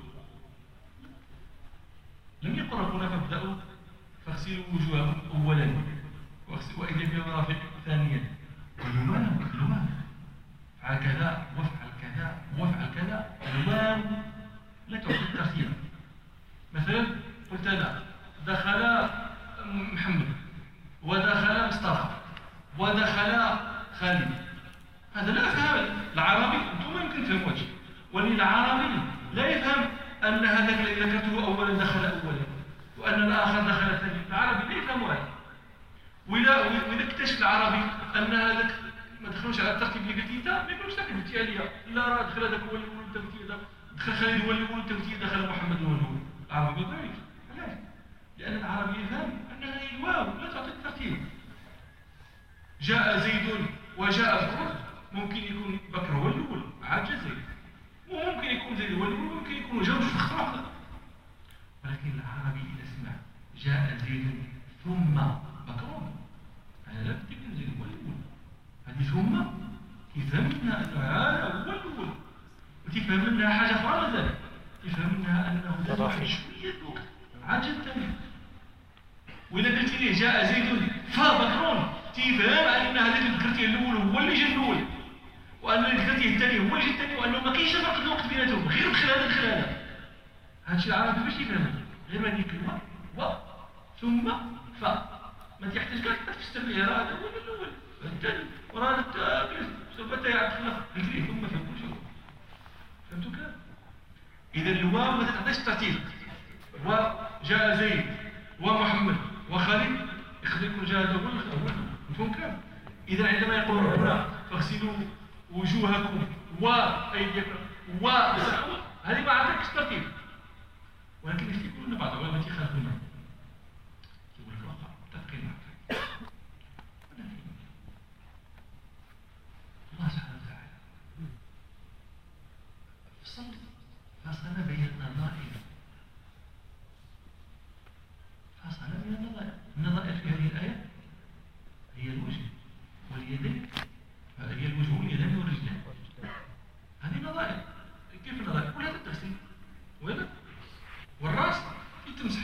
لم يقل ربنا فابدأوا فاغسلوا وجوهكم أولا وأيديكم إلى المرافق ثانيا. الواو فعل كذا وافعل كذا وافعل كذا. الواو لا تعطي الترتيب. مثلا قلت أنا دخل محمد ودخل مصطفى ودخل خالد. هذا لا يفهم العربي. أنتم يمكن تفهموش، ولكن العربي لا يفهم أن هذاك الذي ذكرته أولا دخل أولا وأن الآخر دخل ثانيا. العربي لا يفهم هذا. وإذا اكتشف العربي أن هذاك ما دخلوش على الترتيب اللي قلت أنت، ما يقولوش لك قلتي عليا لا راه دخل هذاك هو الأول وأنت قلتي هذا، دخل خالد هو الأول وأنت قلتي دخل محمد هو الأول. العربي ما يفهمش. علاش؟ لأن العربي يفهم أن هذه الواو لا تعطي الترتيب. جاء زيد وجاء بكر، ممكن يكون بكر هو الأول عاد جا زيد، وممكن يكون زيد هو الأول وممكن يكون جا في خطرة واحدة. ولكن العربي إذا سمع جاء زيد ثم بكر، هذا لا بد يكون زيد هو الأول. هذه ثم يفهم منها أنه هذا هو الأول، وتفهم منها حاجة أخرى مازال، تفهم منها أنه لازم واحد شوية وقت عاد جا الثاني. وإذا قلت لي جاء زيد فبكر، تفهم أن هذا اللي ذكرتيه الأول هو اللي جا الأول، وأن اللي ذكرتيه الثاني هو اللي جا الثاني، وأنه ما كاينش فرق الوقت بيناتهم، غير دخل هذا دخل هذا. هذا الشيء العربي باش يفهم، غير هذه الكلمة و ثم ف ما تحتاج كاع تفسر لي هذا هو الأول الثاني وراه الثالث سوف يعرف قلت لي ثم فهمتوا شو فهمتوا كده. إذا الواو ما تعطيش ترتيب. وجاء زيد ومحمد وخالد، يقدر يكون جاء هذا هو مفهوم كامل. إذا عندما يقول ربنا فاغسلوا وجوهكم وأيديكم ومسحوا، هذه ما عندكش ترتيب. ولكن ايش يقولون بعض العلماء يخالفون، يقول لك واقع تفكير معك. الله سبحانه وتعالى فصل بين النظائر. فصل بين النظائر. النظائر في هذه الآية هي الوجه واليدين، هي الوجه واليدين والرجلين. هذه نظائر. كيف النظائر؟ كلها تغسل وين؟ والراس يتمسح.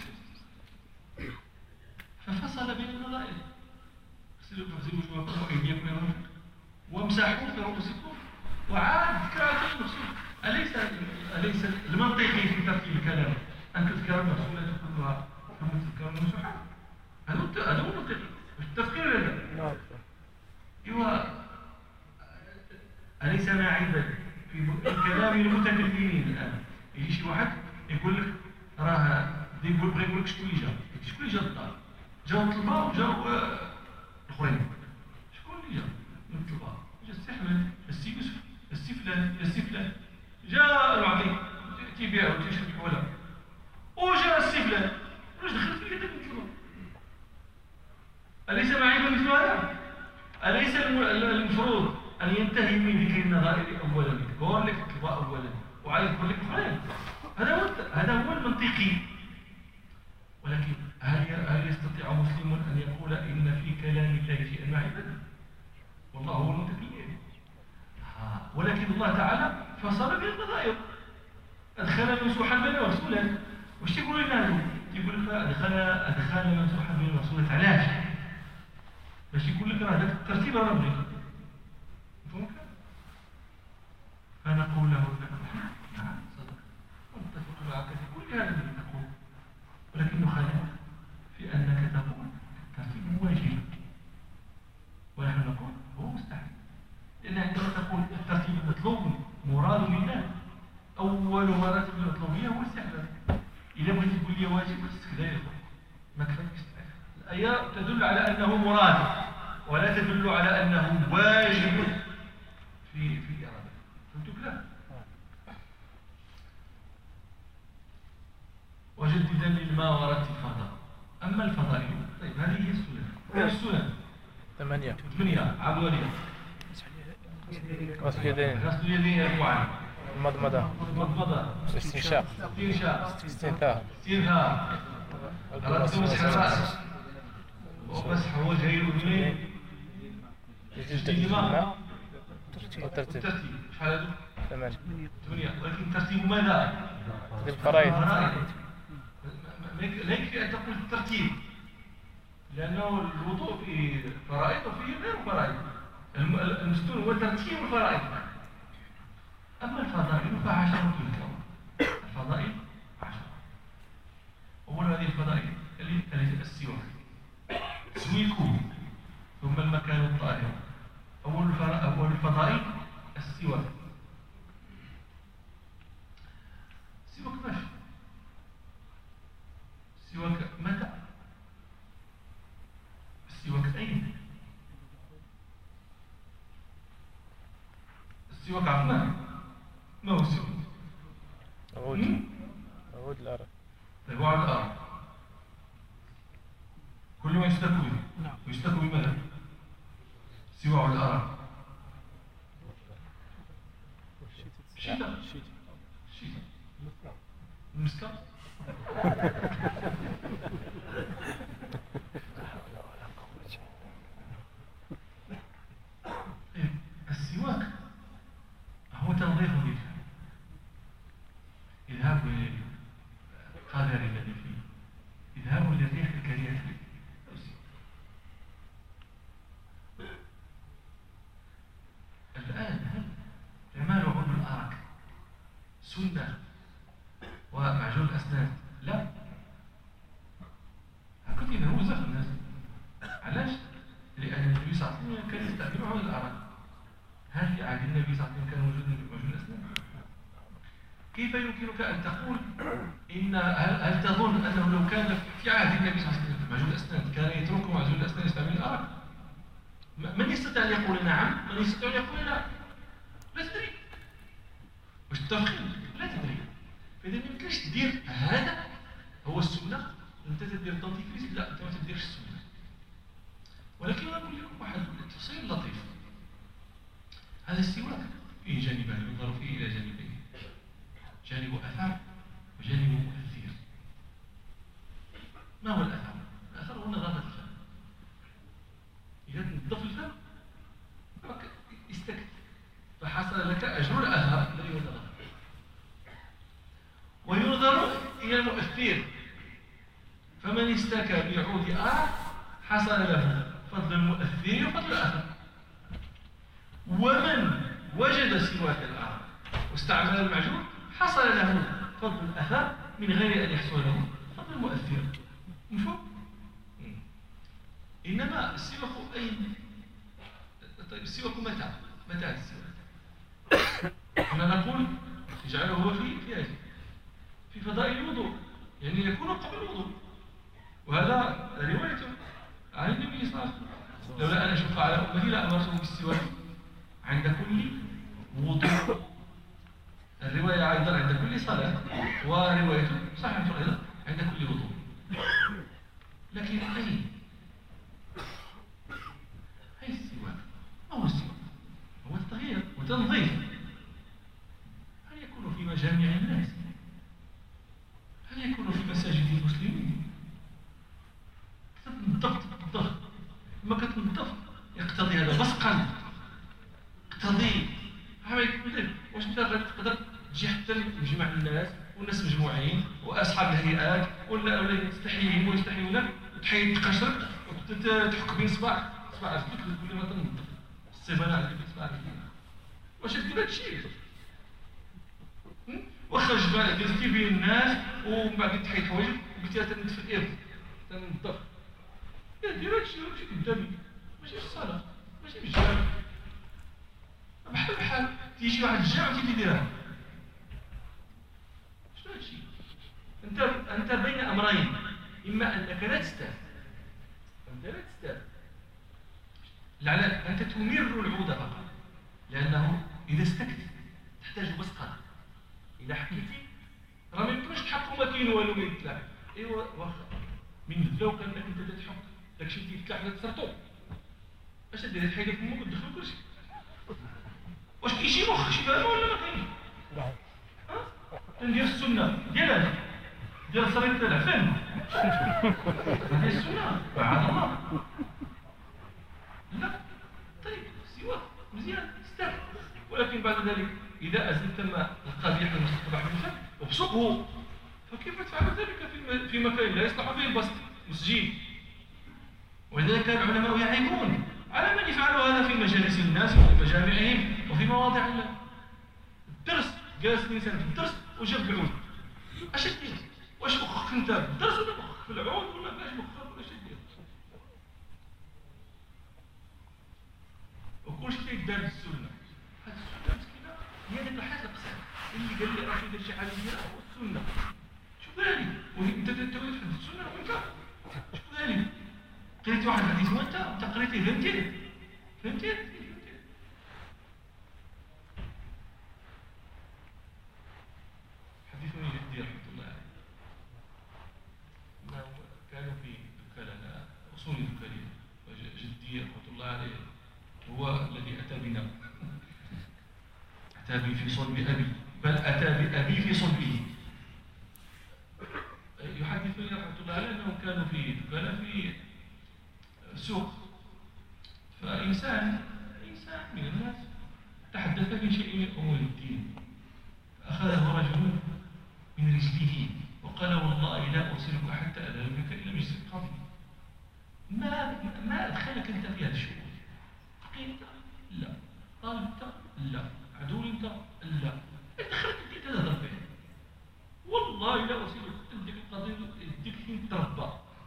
ففصل بين النظائر. اغسلوا وجوهكم وايديكم الى المرافق وامسحوا برؤوسكم وعاد ذكرى الغسل. اليس المنطقي في ترتيب الكلام ان تذكر المغسولات كلها ثم تذكر الممسوحات؟ هذا هو المنطقي. مش التفكير ولا لا؟ ايوا اليس ما عندك في كلام المتكلمين الان يجي شي واحد يقول لك راه بغى يقول لك شكون اللي جا؟ شكون اللي جا للدار؟ جاو الطلبه وجاو الاخرين. شكون اللي جا من الطلبه؟ جا السي احمد، السي يوسف، السي فلان، السي فلان. جا المعطي تيبيع وتيشرب الحوالة، وجا السي فلان. واش دخلت في يدك الطلبه؟ اليس معيبا مثل هذا؟ اليس المفروض ان ينتهي من ذكر النظائر اولا، يقول لك الطلبه اولا وعلى يقول لك الاخرين؟ هذا هو المنطقي. ولكن هل يستطيع مسلم أن يقول إن في كلام الله شيئا معيبا؟ والله هو المتكلم. ولكن الله تعالى فصل بين النظائر، أدخل ممسوحا بين المغسولات. واش تقول لنا هذا؟ يقول لك أدخل ممسوحا بين المغسولات. علاش؟ باش يقول لك راه هذاك الترتيب راه بغيت. مفهوم؟ فنقول له نعم صدق ونتفق معك في كل هذا الذي تقول، ولكن نخالف في أنك تقول الترتيب واجب ونحن نقول هو مستحيل. لأن عندما تقول الترتيب مطلوب مراد لله، أول مراتب المطلوبية هو الاستحباب. إذا بغيت تقول لي واجب خصك داير ما كفاكش الآية تدل على أنه مراد ولا تدل على أنه واجب في إرادة. فهمتوا كلام؟ وجددا للماء ورد الفضاء. أما الفضائل طيب هذه هي السنن. هي السنن 8 عبودية. غسل اليدين، غسل اليدين أنواعا: المضمضة، الاستنشاق، استنثار، رد مسح الرأس ومسح وجهي الأذنين، الترتيب والترتيب. شحال هذو؟ ثمانية. 8 ولكن ترتيب ماذا؟ الفرائض. لا يكفي أن تقول الترتيب، لأنه الوضوء فيه فرائض وفيه غير فرائض. المستون هو ترتيب الفرائض. أما الفضائل ف10 في الكون. الفضائل 10. أول هذه الفضائل التي السواك، سويكوه، ثم المكان الطاهر. أول الفضائل السواك. السواك ماشي. السواك متى؟ السواك أين؟ السواك عرفناه. ما هو السواك؟ عود الأرض. طيب هو على الأرض. كل ما يستكوي. ويستكوي بماذا؟ سوى على الأرض. الشتاء. الشتاء. المسكة. السواك هو تنظيف الفم. إذهاب للقذر الذي فيه، إذهاب للريح الكريهة التي فيه. الآن هل إعمال عود الأرك سنة ومعجون الأسنان؟ لا. هكذا ينوزع الناس. علاش؟ لأن النبي صلى الله عليه وسلم كان يستعمل عود الأرك. هل في عهد النبي صلى الله عليه وسلم كان موجود معجون الأسنان؟ كيف يمكنك أن تقول هل تظن أنه لو كان في عهد النبي صلى الله عليه وسلم معجون الأسنان كان يترك معجون الأسنان يستعمل الأرك؟ من يستطيع أن يقول نعم؟ من يستطيع أن يقول لا؟ لا تدري. واش تفخم؟ لا تدري. فإذا ما يمكنش تدير هذا هو السنة، أنت تدير الدونتيفريس، لا أنت ما تديرش السنة. ولكن أقول لكم واحد التفصيل لطيف. هذا السواك فيه جانبان ينظر فيه إلى جانبين، جانب أثر وجانب مؤثر. ما هو الأثر؟ الأثر هو نظافة الفم. إذا تنظف الفم استكت فحصل لك أجر الأثر الذي هو النظافة. وينظر إلى المؤثر، فمن استكى بعود حصل له فضل المؤثر وفضل الأثر. ومن وجد سواك الأرض واستعمل المعجون حصل له فضل الأثر من غير أن يحصل له فضل المؤثر. مفهوم؟ إنما السواك أين؟ طيب السواك متى؟ متى السواك؟ كنا نقول اجعله هو في فضائل الوضوء، يعني يكون قبل الوضوء. وهذا رواية عن النبي صلى الله عليه وسلم: لولا أن أشق على أمتي لأمرتهم بالسواك عند كل وضوء. الرواية أيضا عند كل صلاة، ورواية صحيحة أيضا عند كل وضوء. لكن أين السواك؟ ما هو السواك؟ هو التغيير وتنظيف. هل يكون في مجامع الناس؟ هل يكون في مساجد المسلمين؟ تنظف الضغط. لما كتنظف يقتضي هذا مسقا، يقتضي واش انت تقدر تجي حتى لمجمع الناس والناس مجموعين واصحاب الهيئات ولا يستحيهم ويستحيونك وتحيد قشرك وتحك بين صباع رجلك كل ما تنظف الصبانه اللي في صباع رجلك. واش دير هذا الشيء؟ واخا جبال درتي بين الناس ومن بعد تحيد حوايجك وقلتي تنظف الارض تنظف. دير هذا الشيء ماشي قدامي، ماشي في الصلاه، ماشي في الجامع. بحال تيجي واحد الجامع وتيجي ديرها. شنو هادشي؟ انت بين امرين، اما انك لا تستاهل، لعل انت تمر العود فقط، لانه اذا استكت تحتاج مسقط. اذا حكيتي راه ما يمكنش تحك وما كاين والو ما يتلاح. ايوا واخا من لو كانك انت تحك داكشي اللي يتلاح لا تسرطو، اش دير؟ تحيد فمك وتدخل كلشي. واش كاين شي مخ شي فهم ولا ما كاين؟ ندير السنه ديال صريط العفان. هذه السنه بعد الله. لا طيب سواك مزيان استاهل، ولكن بعد ذلك إذا أزلت الماء القبيح المستقبح من الفم وابصقه، فكيف تفعل ذلك في مكان لا يصلح فيه البسط مسجد؟ ولذلك كان العلماء يعيبون على من يفعل هذا في مجالس الناس وفي مجامعهم وفي مواضع الدرس. جالس الإنسان في الدرس وجاب العود، اش دير؟ واش مخك انت بالدرس ولا مخك في العود ولا فاش مخك ولا اش دير؟ وكلشي تيدار بالسنه. هذه السنه مسكينه هي ديك الحاجه القصيره اللي قال لي راه كيدير شي حاجه ديالها هو السنه. شوف بالي وانت تتوي في السنه وانت شوف بالي قريت واحد الحديث وانت قريتيه فهمتي حديثني جدي رحمه الله عليه انه كانوا في دكان اصول دكانيه وجدي رحمه الله عليه هو الذي اتى بنا، اتى بي في صلب ابي، بل اتى بابي في صلبه. يحدثني رحمه الله عليه انهم كانوا في دكان في سوق، فإنسان من الناس تحدث في شيء من أمور الدين، فأخذه رجل من رجله وقال والله لا أرسلك حتى أذهب بك إلى مجلس القاضي. ما أدخلك أنت في هذا الشؤون؟ فقير أنت؟ لا. طالب أنت؟ لا. عدو أنت؟ لا. أدخلك أنت تذهب به، والله لا أرسلك أديك القاضي أديك فين تربى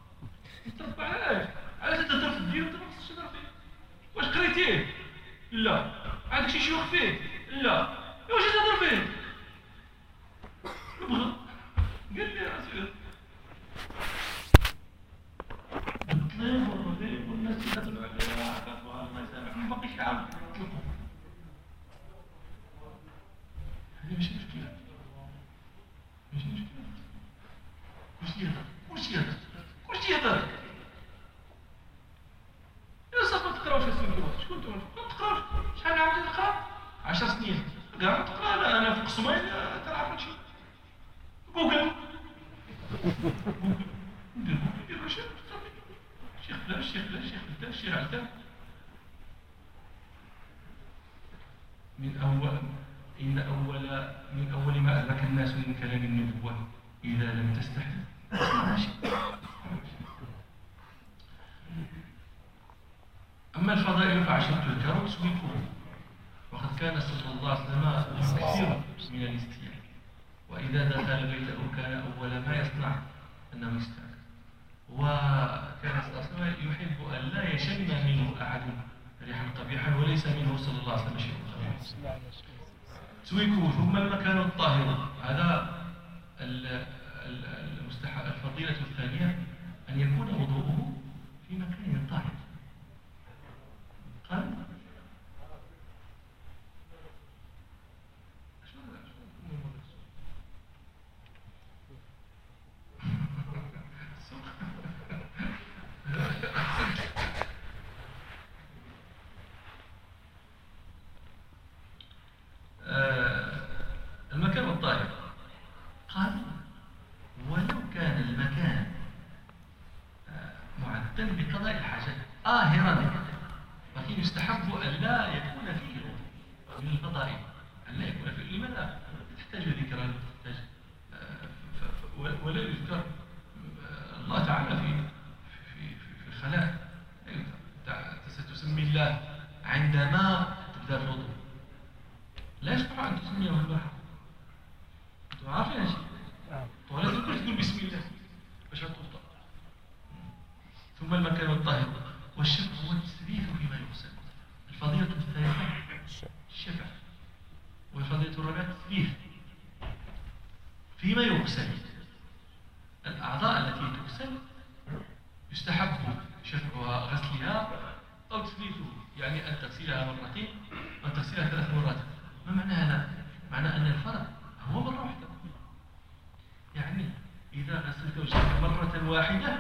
علاش تهضر في الدين وانت ما خصكش تهضر فيه؟ واش قريتيه؟ لا. عندك شي شيوخ فيه؟ لا. واش تهضر فيه؟ نبغى قال لي راسي الطليب والرديف والناس يدخلوا عليها عافاك الله يسامحك ما باقيش عارف يطلقوا. هذه ماشي مشكله، واش يهضر إلا صافي ما تقراوش السنكروات. شكون نتوما ما تقراوش؟ شحال عام تقرا؟ 10 سنين كاع ما تقرا. لا أنا في قسمين تلعب هادشي جوجل ندير شي شيخ فلان الشيخ علتان من أول ما أدرك الناس من كلام النبوة إذا لم تستحي ماشي. أما الفضائل فعشان تذكر وتسويقه، وقد كان صلى الله عليه وسلم يكثر من الاستياء، وإذا دخل بيته كان أول ما يصنع أنه يستاء، وكان صلى الله عليه وسلم يحب أن لا يشم منه أحد ريحا قبيحا وليس منه صلى الله عليه وسلم شيء قبيح. تسويقه ثم المكان الطاهر، هذا الفضيلة الثانية أن يكون وضوءه في مكان طاهر. قال المكان الطاهر. قال ولو كان المكان معدا بقضاء الحاجات آهرا، لكن يستحب أن لا يكون فيه من الفضائل، أن لا يكون فيه. لماذا؟ تحتاج ذكرا، تحتاج ولا يذكر الله تعالى في الخلاء. ستسمي الله عندما تبدأ في الوضوء، لا يصلح أن تسميه في البحر. أنتم عارفين هذا الشيء؟ ولازم تقول بسم الله باش توضأ. ثم المكان الطاهر، والشفع هو التسبيح فيما يغسل. الفضيلة الثالثة الشفع، والفضيلة الرابعة التسبيح فيما يغسل. الأعضاء التي تغسل يستحب شفعها غسلها أو تسبيحها، يعني أن تغسلها مرتين أو تغسلها 3 مرات. ما معنى هذا؟ معنى أن الفرض هو مرة واحدة، يعني إذا غسلت وجهك مرة واحدة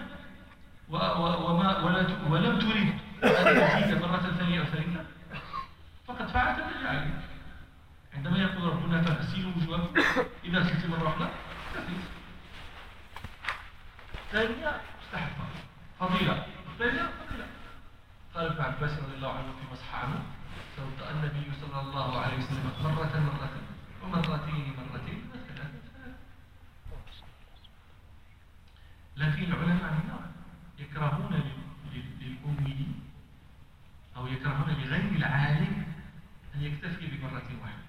ولم تريد أن تزيد مرة ثانية أو ثالثة فقد فعلت الذي عليك. عندما يقول ربنا فاغسلوا وجوهكم إذا غسلت مرة واحدة ثانية استحبها فضيلة، ثانية فضيلة. قال ابن عباس رضي الله عنه فيما صح عنه: توضأ النبي صلى الله عليه وسلم مرة ومرتين وثلاثة. لكن العلماء هنا يكرهون للأمي أو يكرهون لغير العالم أن يكتفي بمرة واحدة.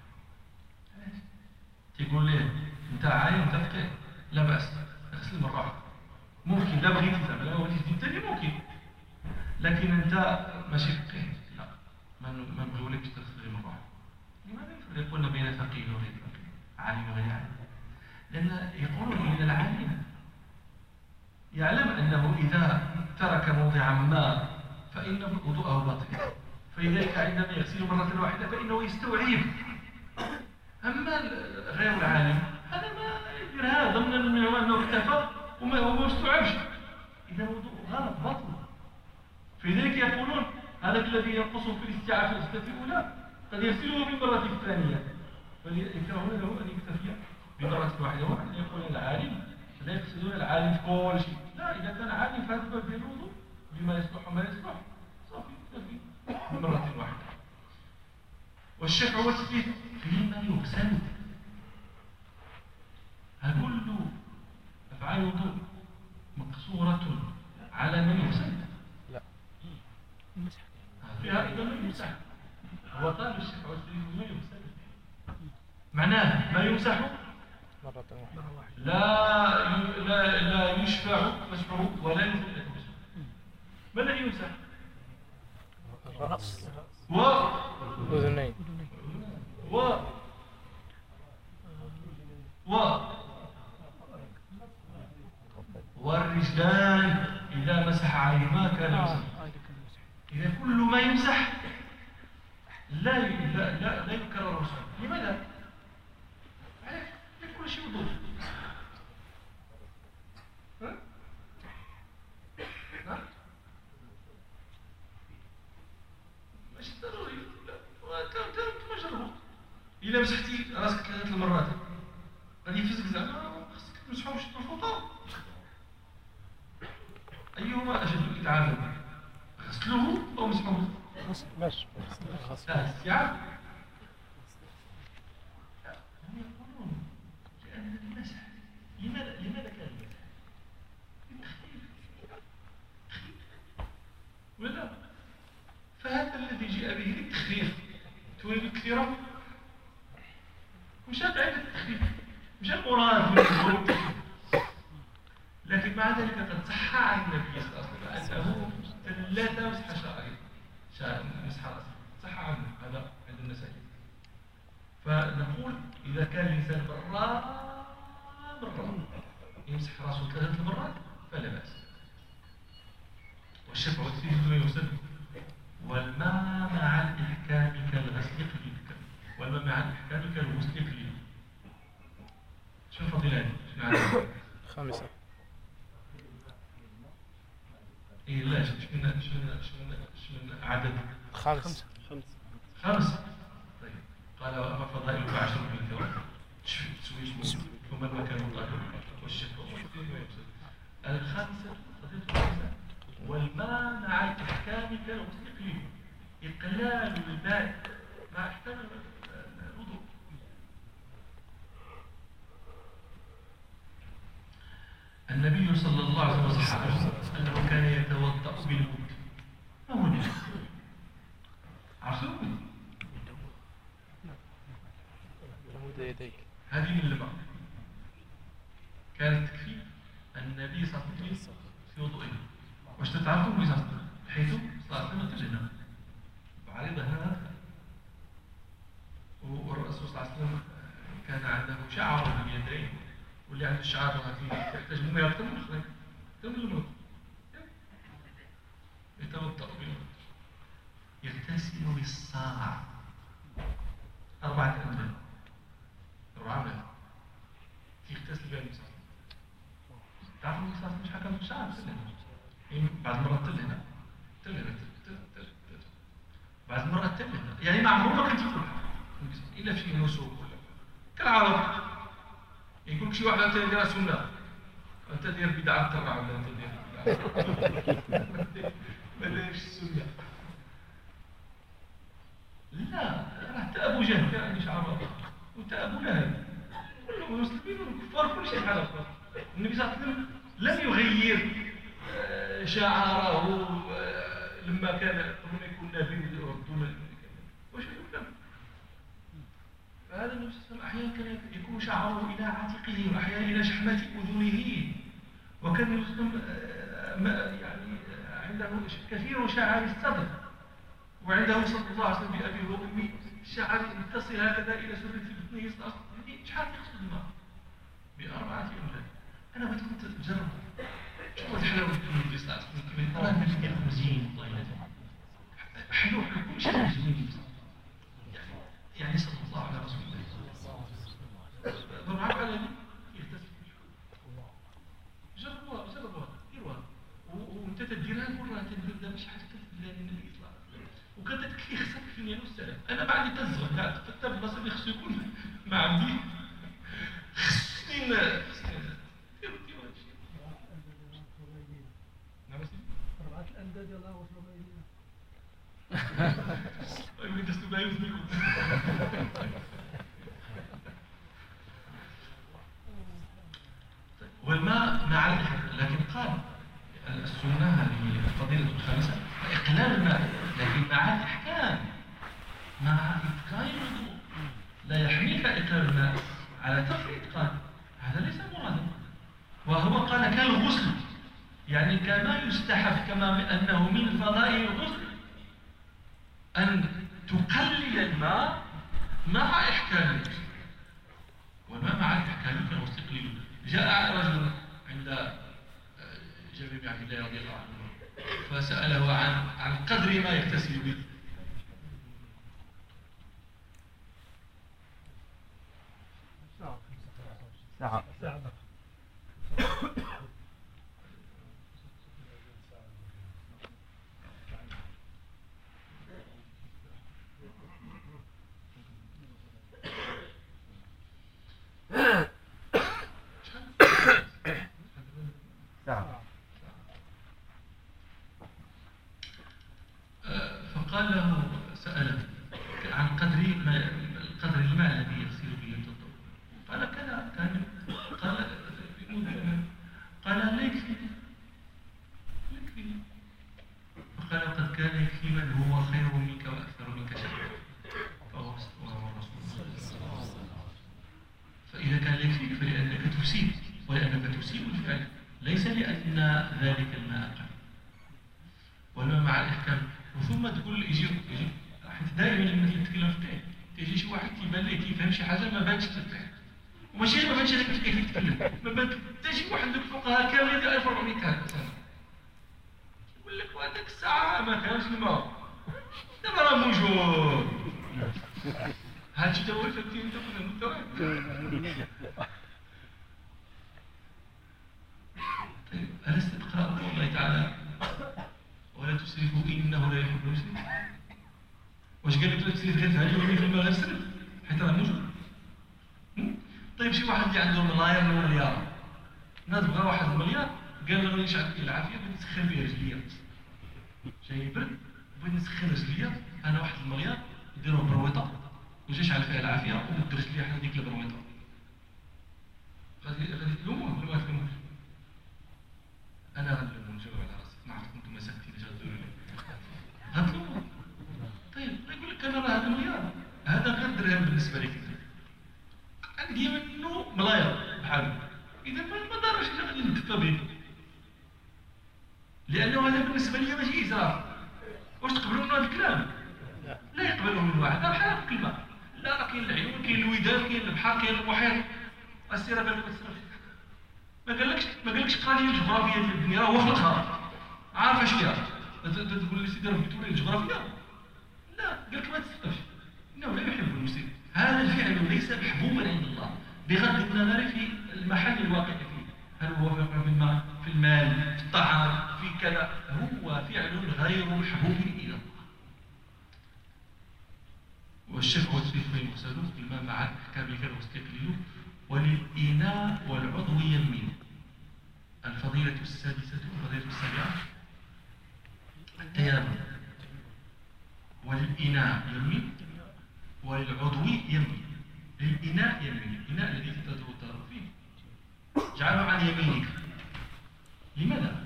تقول له أنت عالم تفقه، لا بأس، اغسل مرة واحدة ممكن، لا بغيت تتعب لا بغيت تتعب ممكن، لكن أنت ماشي فقه، لا ما نقولكش تغسل مرة واحدة. لماذا يفرقون بين فقيه وغير فقيه، عالم وغير عالم؟ لأن يقولون إن العالم يعلم أنه إذا ترك موضعا ما فإن وضوءه باطل، فلذلك عندما يغسل مرة واحدة فإنه يستوعب. أما غير العالم هذا ما يدير هذا ضمن أنه اكتفى وما استوعبش، إذا وضوء غلط باطل. فلذلك يقولون هذا الذي ينقصه في الاستيعاب في الغسلة الأولى قد يغسله بالمرة الثانية، فيكرهون له أن يكتفي بمرة واحدة. وأن يقول العالم لا يقصدون العالم في كل شيء، لا، إذا كان عالم فهذا باب الوضوء بما يصلح وما يصلح صافي يكتفي بمرة واحدة. والشفع والتثبيت فيما يغسل، هل كل أفعال الوضوء مقصورة على من يغسل؟ لا، فيها إذا من يمسح. هو قال الشفع والتثبيت فيما يغسل معناه ما يمسح مرة واحدة، لا يشفع مسحه ولا يمسح. ما الذي يمسح؟ الرأس وأذنين والرجلان إذا مسح عليهما كان مسح. إذا كل ما يمسح لا يكرر مسحه. لماذا؟ كل شيء وضوء. ماشي ضروري، لا جربوا. إذا مسحتي راسك 3 مرات غادي يفزك زعما خصك تمسحو بشي الفوطة. أيهما أشد إتعابا، غسله أو مسحوه؟ ماشي استيعاب. هم يقولون لأن المسح لماذا كان المسح؟ للتخفيف ولا؟ فهذا الذي جاء به للتخفيف. تريد الكثيرة؟ مش هذا التخفيف، مش المراد من التخفيف. لكن مع ذلك قد صح عن النبي صلى الله عليه وسلم أنه لا تمسح شعره، مسح رأسه، صح عنه هذا عند النسائي. فنقول إذا كان الإنسان مرة يمسح رأسه 3 مرات فلا بأس. والشفع والتثبيت فيما يغسل، والماء مع الإحكام كالغسل يقلي، والماء مع الإحكام كالغسل يقلي. شنو الفضيلة؟ شنو عندنا؟ 5. إيه لا، شنو عدد؟ 5. 5. طيب قال وأما فضائل ف10 من الثواب تسويش ثم المكان طاهر والشفع الخامسة فضيلة والماء مع الإحكام كالغسل يقلي، إقلال الماء مع إحكام الوضوء. النبي صلى الله عليه وسلم أنه كان يتوضأ بالمد. ما هو المد؟ عرفتم؟ يديك هذه من الماء كانت تكفي النبي صلى الله عليه وسلم في وضوئه. واش تعرفوا النبي صلى الله عليه وسلم حيث صلى الله عليه وسلم وعرض هذا، والرسول صلى الله عليه وسلم كان عنده شعر في اليدين، واللي عنده الشعر يحتاج مما أكثر من الخلق أكثر من الموت. يتوضأ بالموت، يغتسل بالصاع 4 أمداد، 4 أمداد يغتسل بها الإنسان. تعرفوا الإنسان مش حكم الشعر بعد مرة تل هنا بعد مرة تل هنا، يعني مع مرة كنت تقول إلا في نسوق ولا كالعرب يقولك شي واحد أنت دير سنة، أنت دير بدعة ترى ولا أنت دير بدعة ما ديرش السنة. لا، حتى أبو جهل كان عنده شعر وحتى أبو لهب كلهم مسلمين والكفار كل شيء على الأخر. النبي صلى الله عليه وسلم لم يغير شعاره لما كان قبل ما يكون نبي يردون واش يقول. فهذا النبي صلى الله عليه وسلم أحيانا كان يكون شعره إلى عاتقه وأحيانا إلى شحمة أذنه، وكان النبي صلى الله عليه وسلم يعني عنده كثير شعر الصدر، وعنده صلى الله عليه وسلم بأبي وأمي الشعر يتصل هكذا إلى سدة بطنه صلى الله عليه وسلم. شحال يقصد الماء ب4 أمداد. أنا بغيت كنت تجرب شوف حلاوة النبي صلى الله عليه وسلم. راه النبي ديالو مزيان والله حلو كل شيء مزيان يعني صلى الله على رسول الله. برعاك على دي يغتسل جربوها ديروها وانت تديرها مرة تبدا مش حاجة النبي صلى الله عليه وسلم. وكانت تكفي خصك في نيانو السلام. انا بعد تزغل قاعد تفتر البلاصه اللي خصو يكون مع عمي خصني ديروا هادشي. نعم سيدي 4 الأنداد يلاه وصلوا إلينا. أيوة دستوا بايوز منكم. والماء مع الإحكام، لكن قال السنة للفضيلة الخامسة إقلال الماء، لكن مع الإحكام مع إتقان الوضوء. لا يحميك إقلال الماء على ترك الإتقان، هذا ليس مرادا. وهو قال كالغسل، يعني كما يستحب كما أنه من فضائل الغسل أن تقلل الماء مع إحكامه، والماء مع إحكامه كالغسل تقليله. جاء رجل عند جابر بن عبد الله رضي الله عنه فسأله عن قدر ما يغتسل به. ساعة. فقال له سأله عن قدر الماء الذي يغسل به التطور. قال كذا كان قال لا يكفيني. فقال قد كان يكفي من هو خير منك وأكثر منك شرا، فهو الرسول. فإذا كان يكفيك فلأنك تسيء، ولأنك تسيء الفعل، ليس لأن ذلك الماء أقل. والماء مع الإحكام. وثم تقول يجي حيت دائما لما تتكلم في الفقه تيجي شي واحد تيبان ليه تيفهم شي حاجه ما بانتش في الفقه، وماشي ما بانش هذاك كيف يتكلم، ما بان حتى شي واحد من الفقهاء كاملين ديال 1400 عام مثلا يقول لك وهذاك الساعه ما كانش الماء دابا راه موجود. هادشي تا هو اللي فهمتي انت كنا طيب ألست تقرأ قول الله تعالى ولا تسرفوا إنه لا يحب المسلمين؟ واش قال لك لا تسرف غير في هذه ولا في الماء غير سرف حيت راه موجود؟ طيب شي واحد اللي عنده ملاير ولا مليار ناض بغى واحد المليار قال له غادي نشعل فيه العافية بغيت نسخن بيه رجليا، جاي برد بغيت نسخن رجليا أنا واحد المليار نديروه برويطة وجا شعل فيها العافية ومد رجليا حنا ديك البرويطة، غادي تلوموه ولا ما تلوموش؟ أنا غنلومو نجاوب على راسي، نعرف كنتم مساكتين اش غديروا لي غتلومو. طيب يقول لك أنا راه هذا مليار هذا غير درهم بالنسبة لك أنت، عندي منه ملاير بحال إذا ما دارش أنا غادي ندفى به، لأنه هذا بالنسبة لي ماشي إسراف. واش تقبلوا من هذا الكلام؟ لا يقبلوه من واحد، راه بحال هكا الماء، لا راه كاين العيون كاين الودان كاين البحر كاين المحيط، السيرة قال لك ما تصرفش. ما قالكش قرا لي الجغرافيا ديال الدنيا، راه هو خلقها عارف اش فيها، تقول لي سيدي راه جبتوا لي الجغرافيا؟ لا، قال لك ما تصرفش، انه لا يحب المسلم. هذا الفعل ليس محبوبا عند الله بغض النظر في المحل الواقع فيه، هل هو في الماء في المال في الطعام في كذا، هو فعل غير محبوب الى الله. والشفع والسيف يغسلون بالماء مع احكام كالغسل وللإناء والعضو يمين. الفضيلة السادسة والفضيلة السابعة التيامن، وللإناء يمين وللعضو يمين. للإناء يمين، الإناء الذي تتوضأ فيه جعله عن يمينك. لماذا؟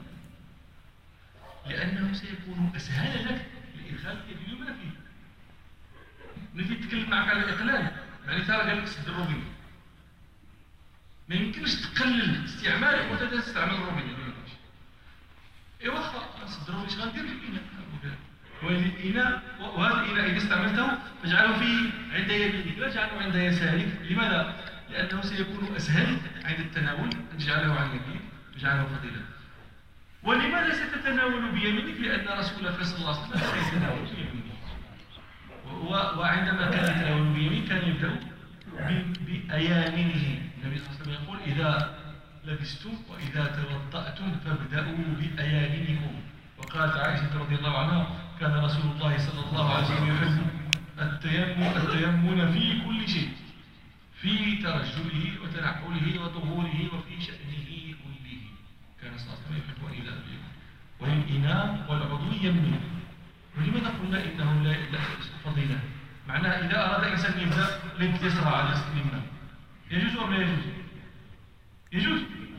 لأنه سيكون أسهل لك لإدخال اليد اليمنى فيه. نجي نتكلم معك على الإقلال، يعني ترى قال لك سد الروبين، ما يمكنش تقلل استعمالك وانت تستعمل الروبين. ايوا واخا سد الروبين اش غندير بالإناء؟ والإناء، وهذا الإناء إذا استعملته فاجعله فيه عند يمينك لا تجعله عند يسارك. لماذا؟ لأنه سيكون أسهل عند التناول أن تجعله عن يمينك تجعله فضيلة. ولماذا ستتناول بيمينك؟ لأن رسول الله صلى الله عليه وسلم كان يتناول بيمينه، وعندما كان يتناول بيمينه كان يبدأ بأيامنه. النبي صلى الله عليه وسلم يقول: إذا لبستم وإذا توضأتم فابدأوا بأيامنكم. وقالت عائشة رضي الله عنها: كان رسول الله صلى الله عليه وسلم يحب التيمم في كل شيء، في ترجله وتنعله وطهوره وفي شأنه كله. كان صلى الله عليه وسلم يحب أن يبدأ به. وللإناء والعضو يمين. ولماذا قلنا إنه لا فضيلة؟ معناها إذا أراد إنسان يبدأ اليد اليسرى على اليمنى يجوز أم لا يجوز؟ يجوز.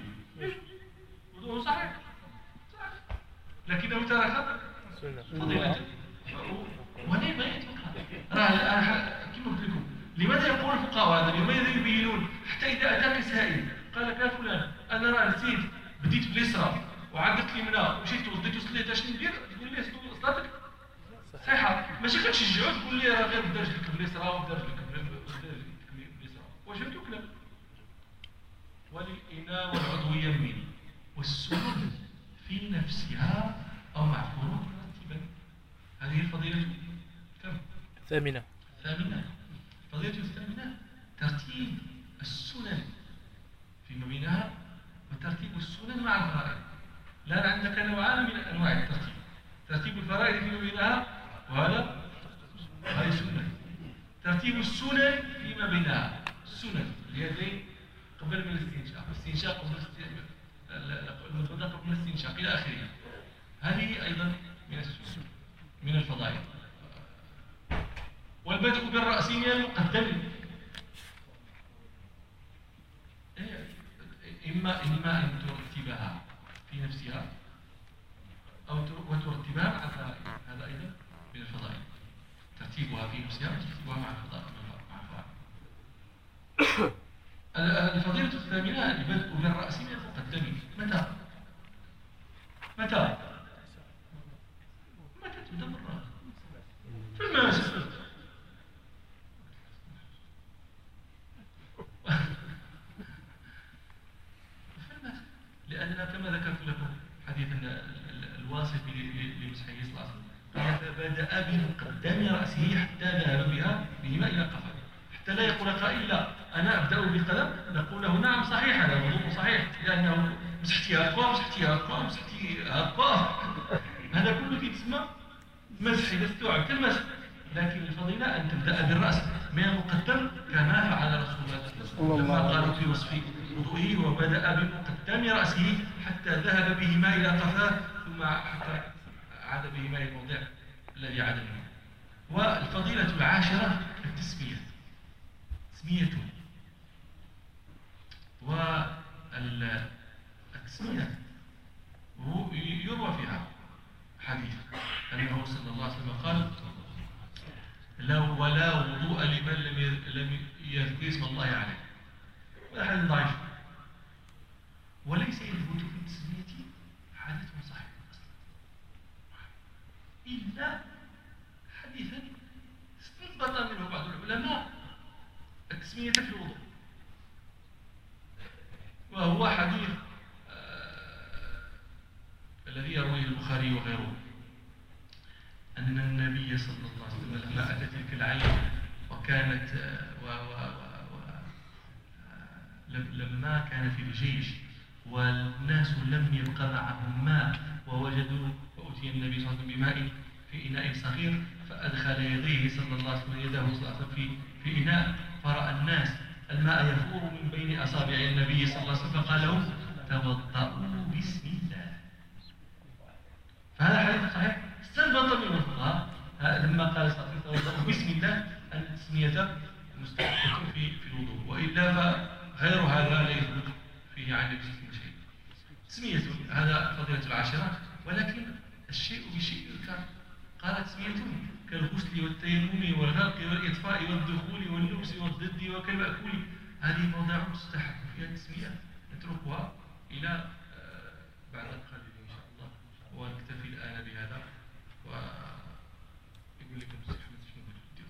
وضوء صحيح، لكنه ترك فضيلة. وليه كما قلت لكم، لماذا يقول الفقهاء هذا؟ لماذا يبينون؟ حتى إذا أتاك سائل قال لك: يا فلان أنا راه نسيت بديت باليسرى وعدت اليمنى ومشيت وصليت وصليت، اش ندير؟ تقول لي صلاتك صحيحة. ماشي كتشجعو تقول لي راه غير بدا رجلك باليسرى وبدا رجلك باليسرى. واش فهمتوا الكلام؟ وللإناء والعضو يمين. والسنن في نفسها أو مع فروض مرتبا. هذه الفضيلة كم؟ ثامنة. الفضيلة الثامنة ترتيب السنن فيما بينها وترتيب السنن مع الفرائض. الآن عندك نوعان من أنواع الترتيب: ترتيب الفرائض فيما بينها وهذه سنة. ترتيب السنن فيما بينها، السنن اليدين قبل من الاستنشاق قبل المضمضة قبل الاستنشاق إلى آخره. هذه أيضا من السنن من الفضائل. والبدء بالرأس من المقدم، إما أن ترتبها في نفسها أو وترتبها مع الفرائض. هذا أيضا من الفضائل، ترتيبها في نفسها وترتيبها مع الفضائل. الفضيلة الثامنة البدء بالرأس من المقدم. متى تبدأ بالرأس؟ في المسجد. لأننا كما ذكرت لكم حديث الواصف لمسحه صلى الله عليه وسلم فبدأ بمقدم رأسه حتى ذهب بهما إلى قفاه، حتى لا يقول قائل: لا أنا أبدأ بقدم. نقول له: نعم صحيح، هذا الوضوء صحيح، لأنه مسحتي هكا هذا كله يتسمى مسح إذا استوعبت المسح. لكن الفضيلة أن تبدأ بالرأس من المقدم كما فعل رسول الله صلى الله عليه وسلم لما قالوا في وصف وضوئه: وبدأ بمقدم رأسه حتى ذهب بهما إلى قفاه ثم حتى عاد بهما إلى الموضع الذي عاد منه. والفضيلة العاشرة التسمية. تسميته. والتسمية يروى فيها حديث أنه صلى الله عليه وسلم قال: ولا وضوء لمن لم يذكر اسم الله عليه. هذا حديث ضعيف، وليس يثبت في التسمية حديث صحيح إلا حديثا استنبط منه بعض العلماء التسمية في الوضوء، وهو حديث الذي يرويه البخاري وغيره أن النبي صلى الله عليه وسلم لما أتى تلك العين وكانت لما كان في الجيش والناس لم يبق معهم ماء ووجدوا فأتي النبي صلى الله عليه وسلم بماء في إناء صغير فأدخل يديه صلى الله عليه وسلم يده صلى الله عليه وسلم في إناء فرأى الناس الماء يفور من بين أصابع النبي صلى الله عليه وسلم فقال لهم: توضؤوا بسم الله. فهذا حديث صحيح استنبط منه الفقهاء لما قال صلى التسمية مستحبة في الوضوء، وإلا فغير هذا لا يثبت فيه عن النبي صلى الله عليه وسلم شيء. تسمية هذا فضيلة العاشرة، ولكن الشيء بشيء يذكر. قالت تسمية كالغسل والتيمم والغرق والإطفاء والدخول واللبس والضد وكالمأكول، هذه موضع مستحب فيها التسمية، نتركها إلى بعد القليل إن شاء الله، ونكتفي الآن بهذا. ويقول لكم الشيخ أحمد شنو بدو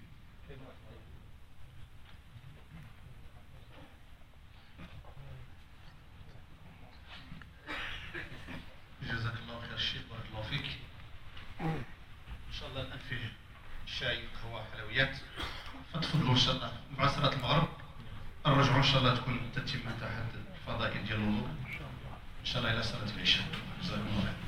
جزاك الله خير الشيخ، بارك الله فيك. ان شاء الله الان فيه شاي قهوه حلويات، فتفضلوا ان شاء الله مع صلاه المغرب نرجعوا ان شاء الله تكون تتم تحت الفضائل ديال الوضوء ان شاء الله الى صلاه العشاء. جزاكم الله خير.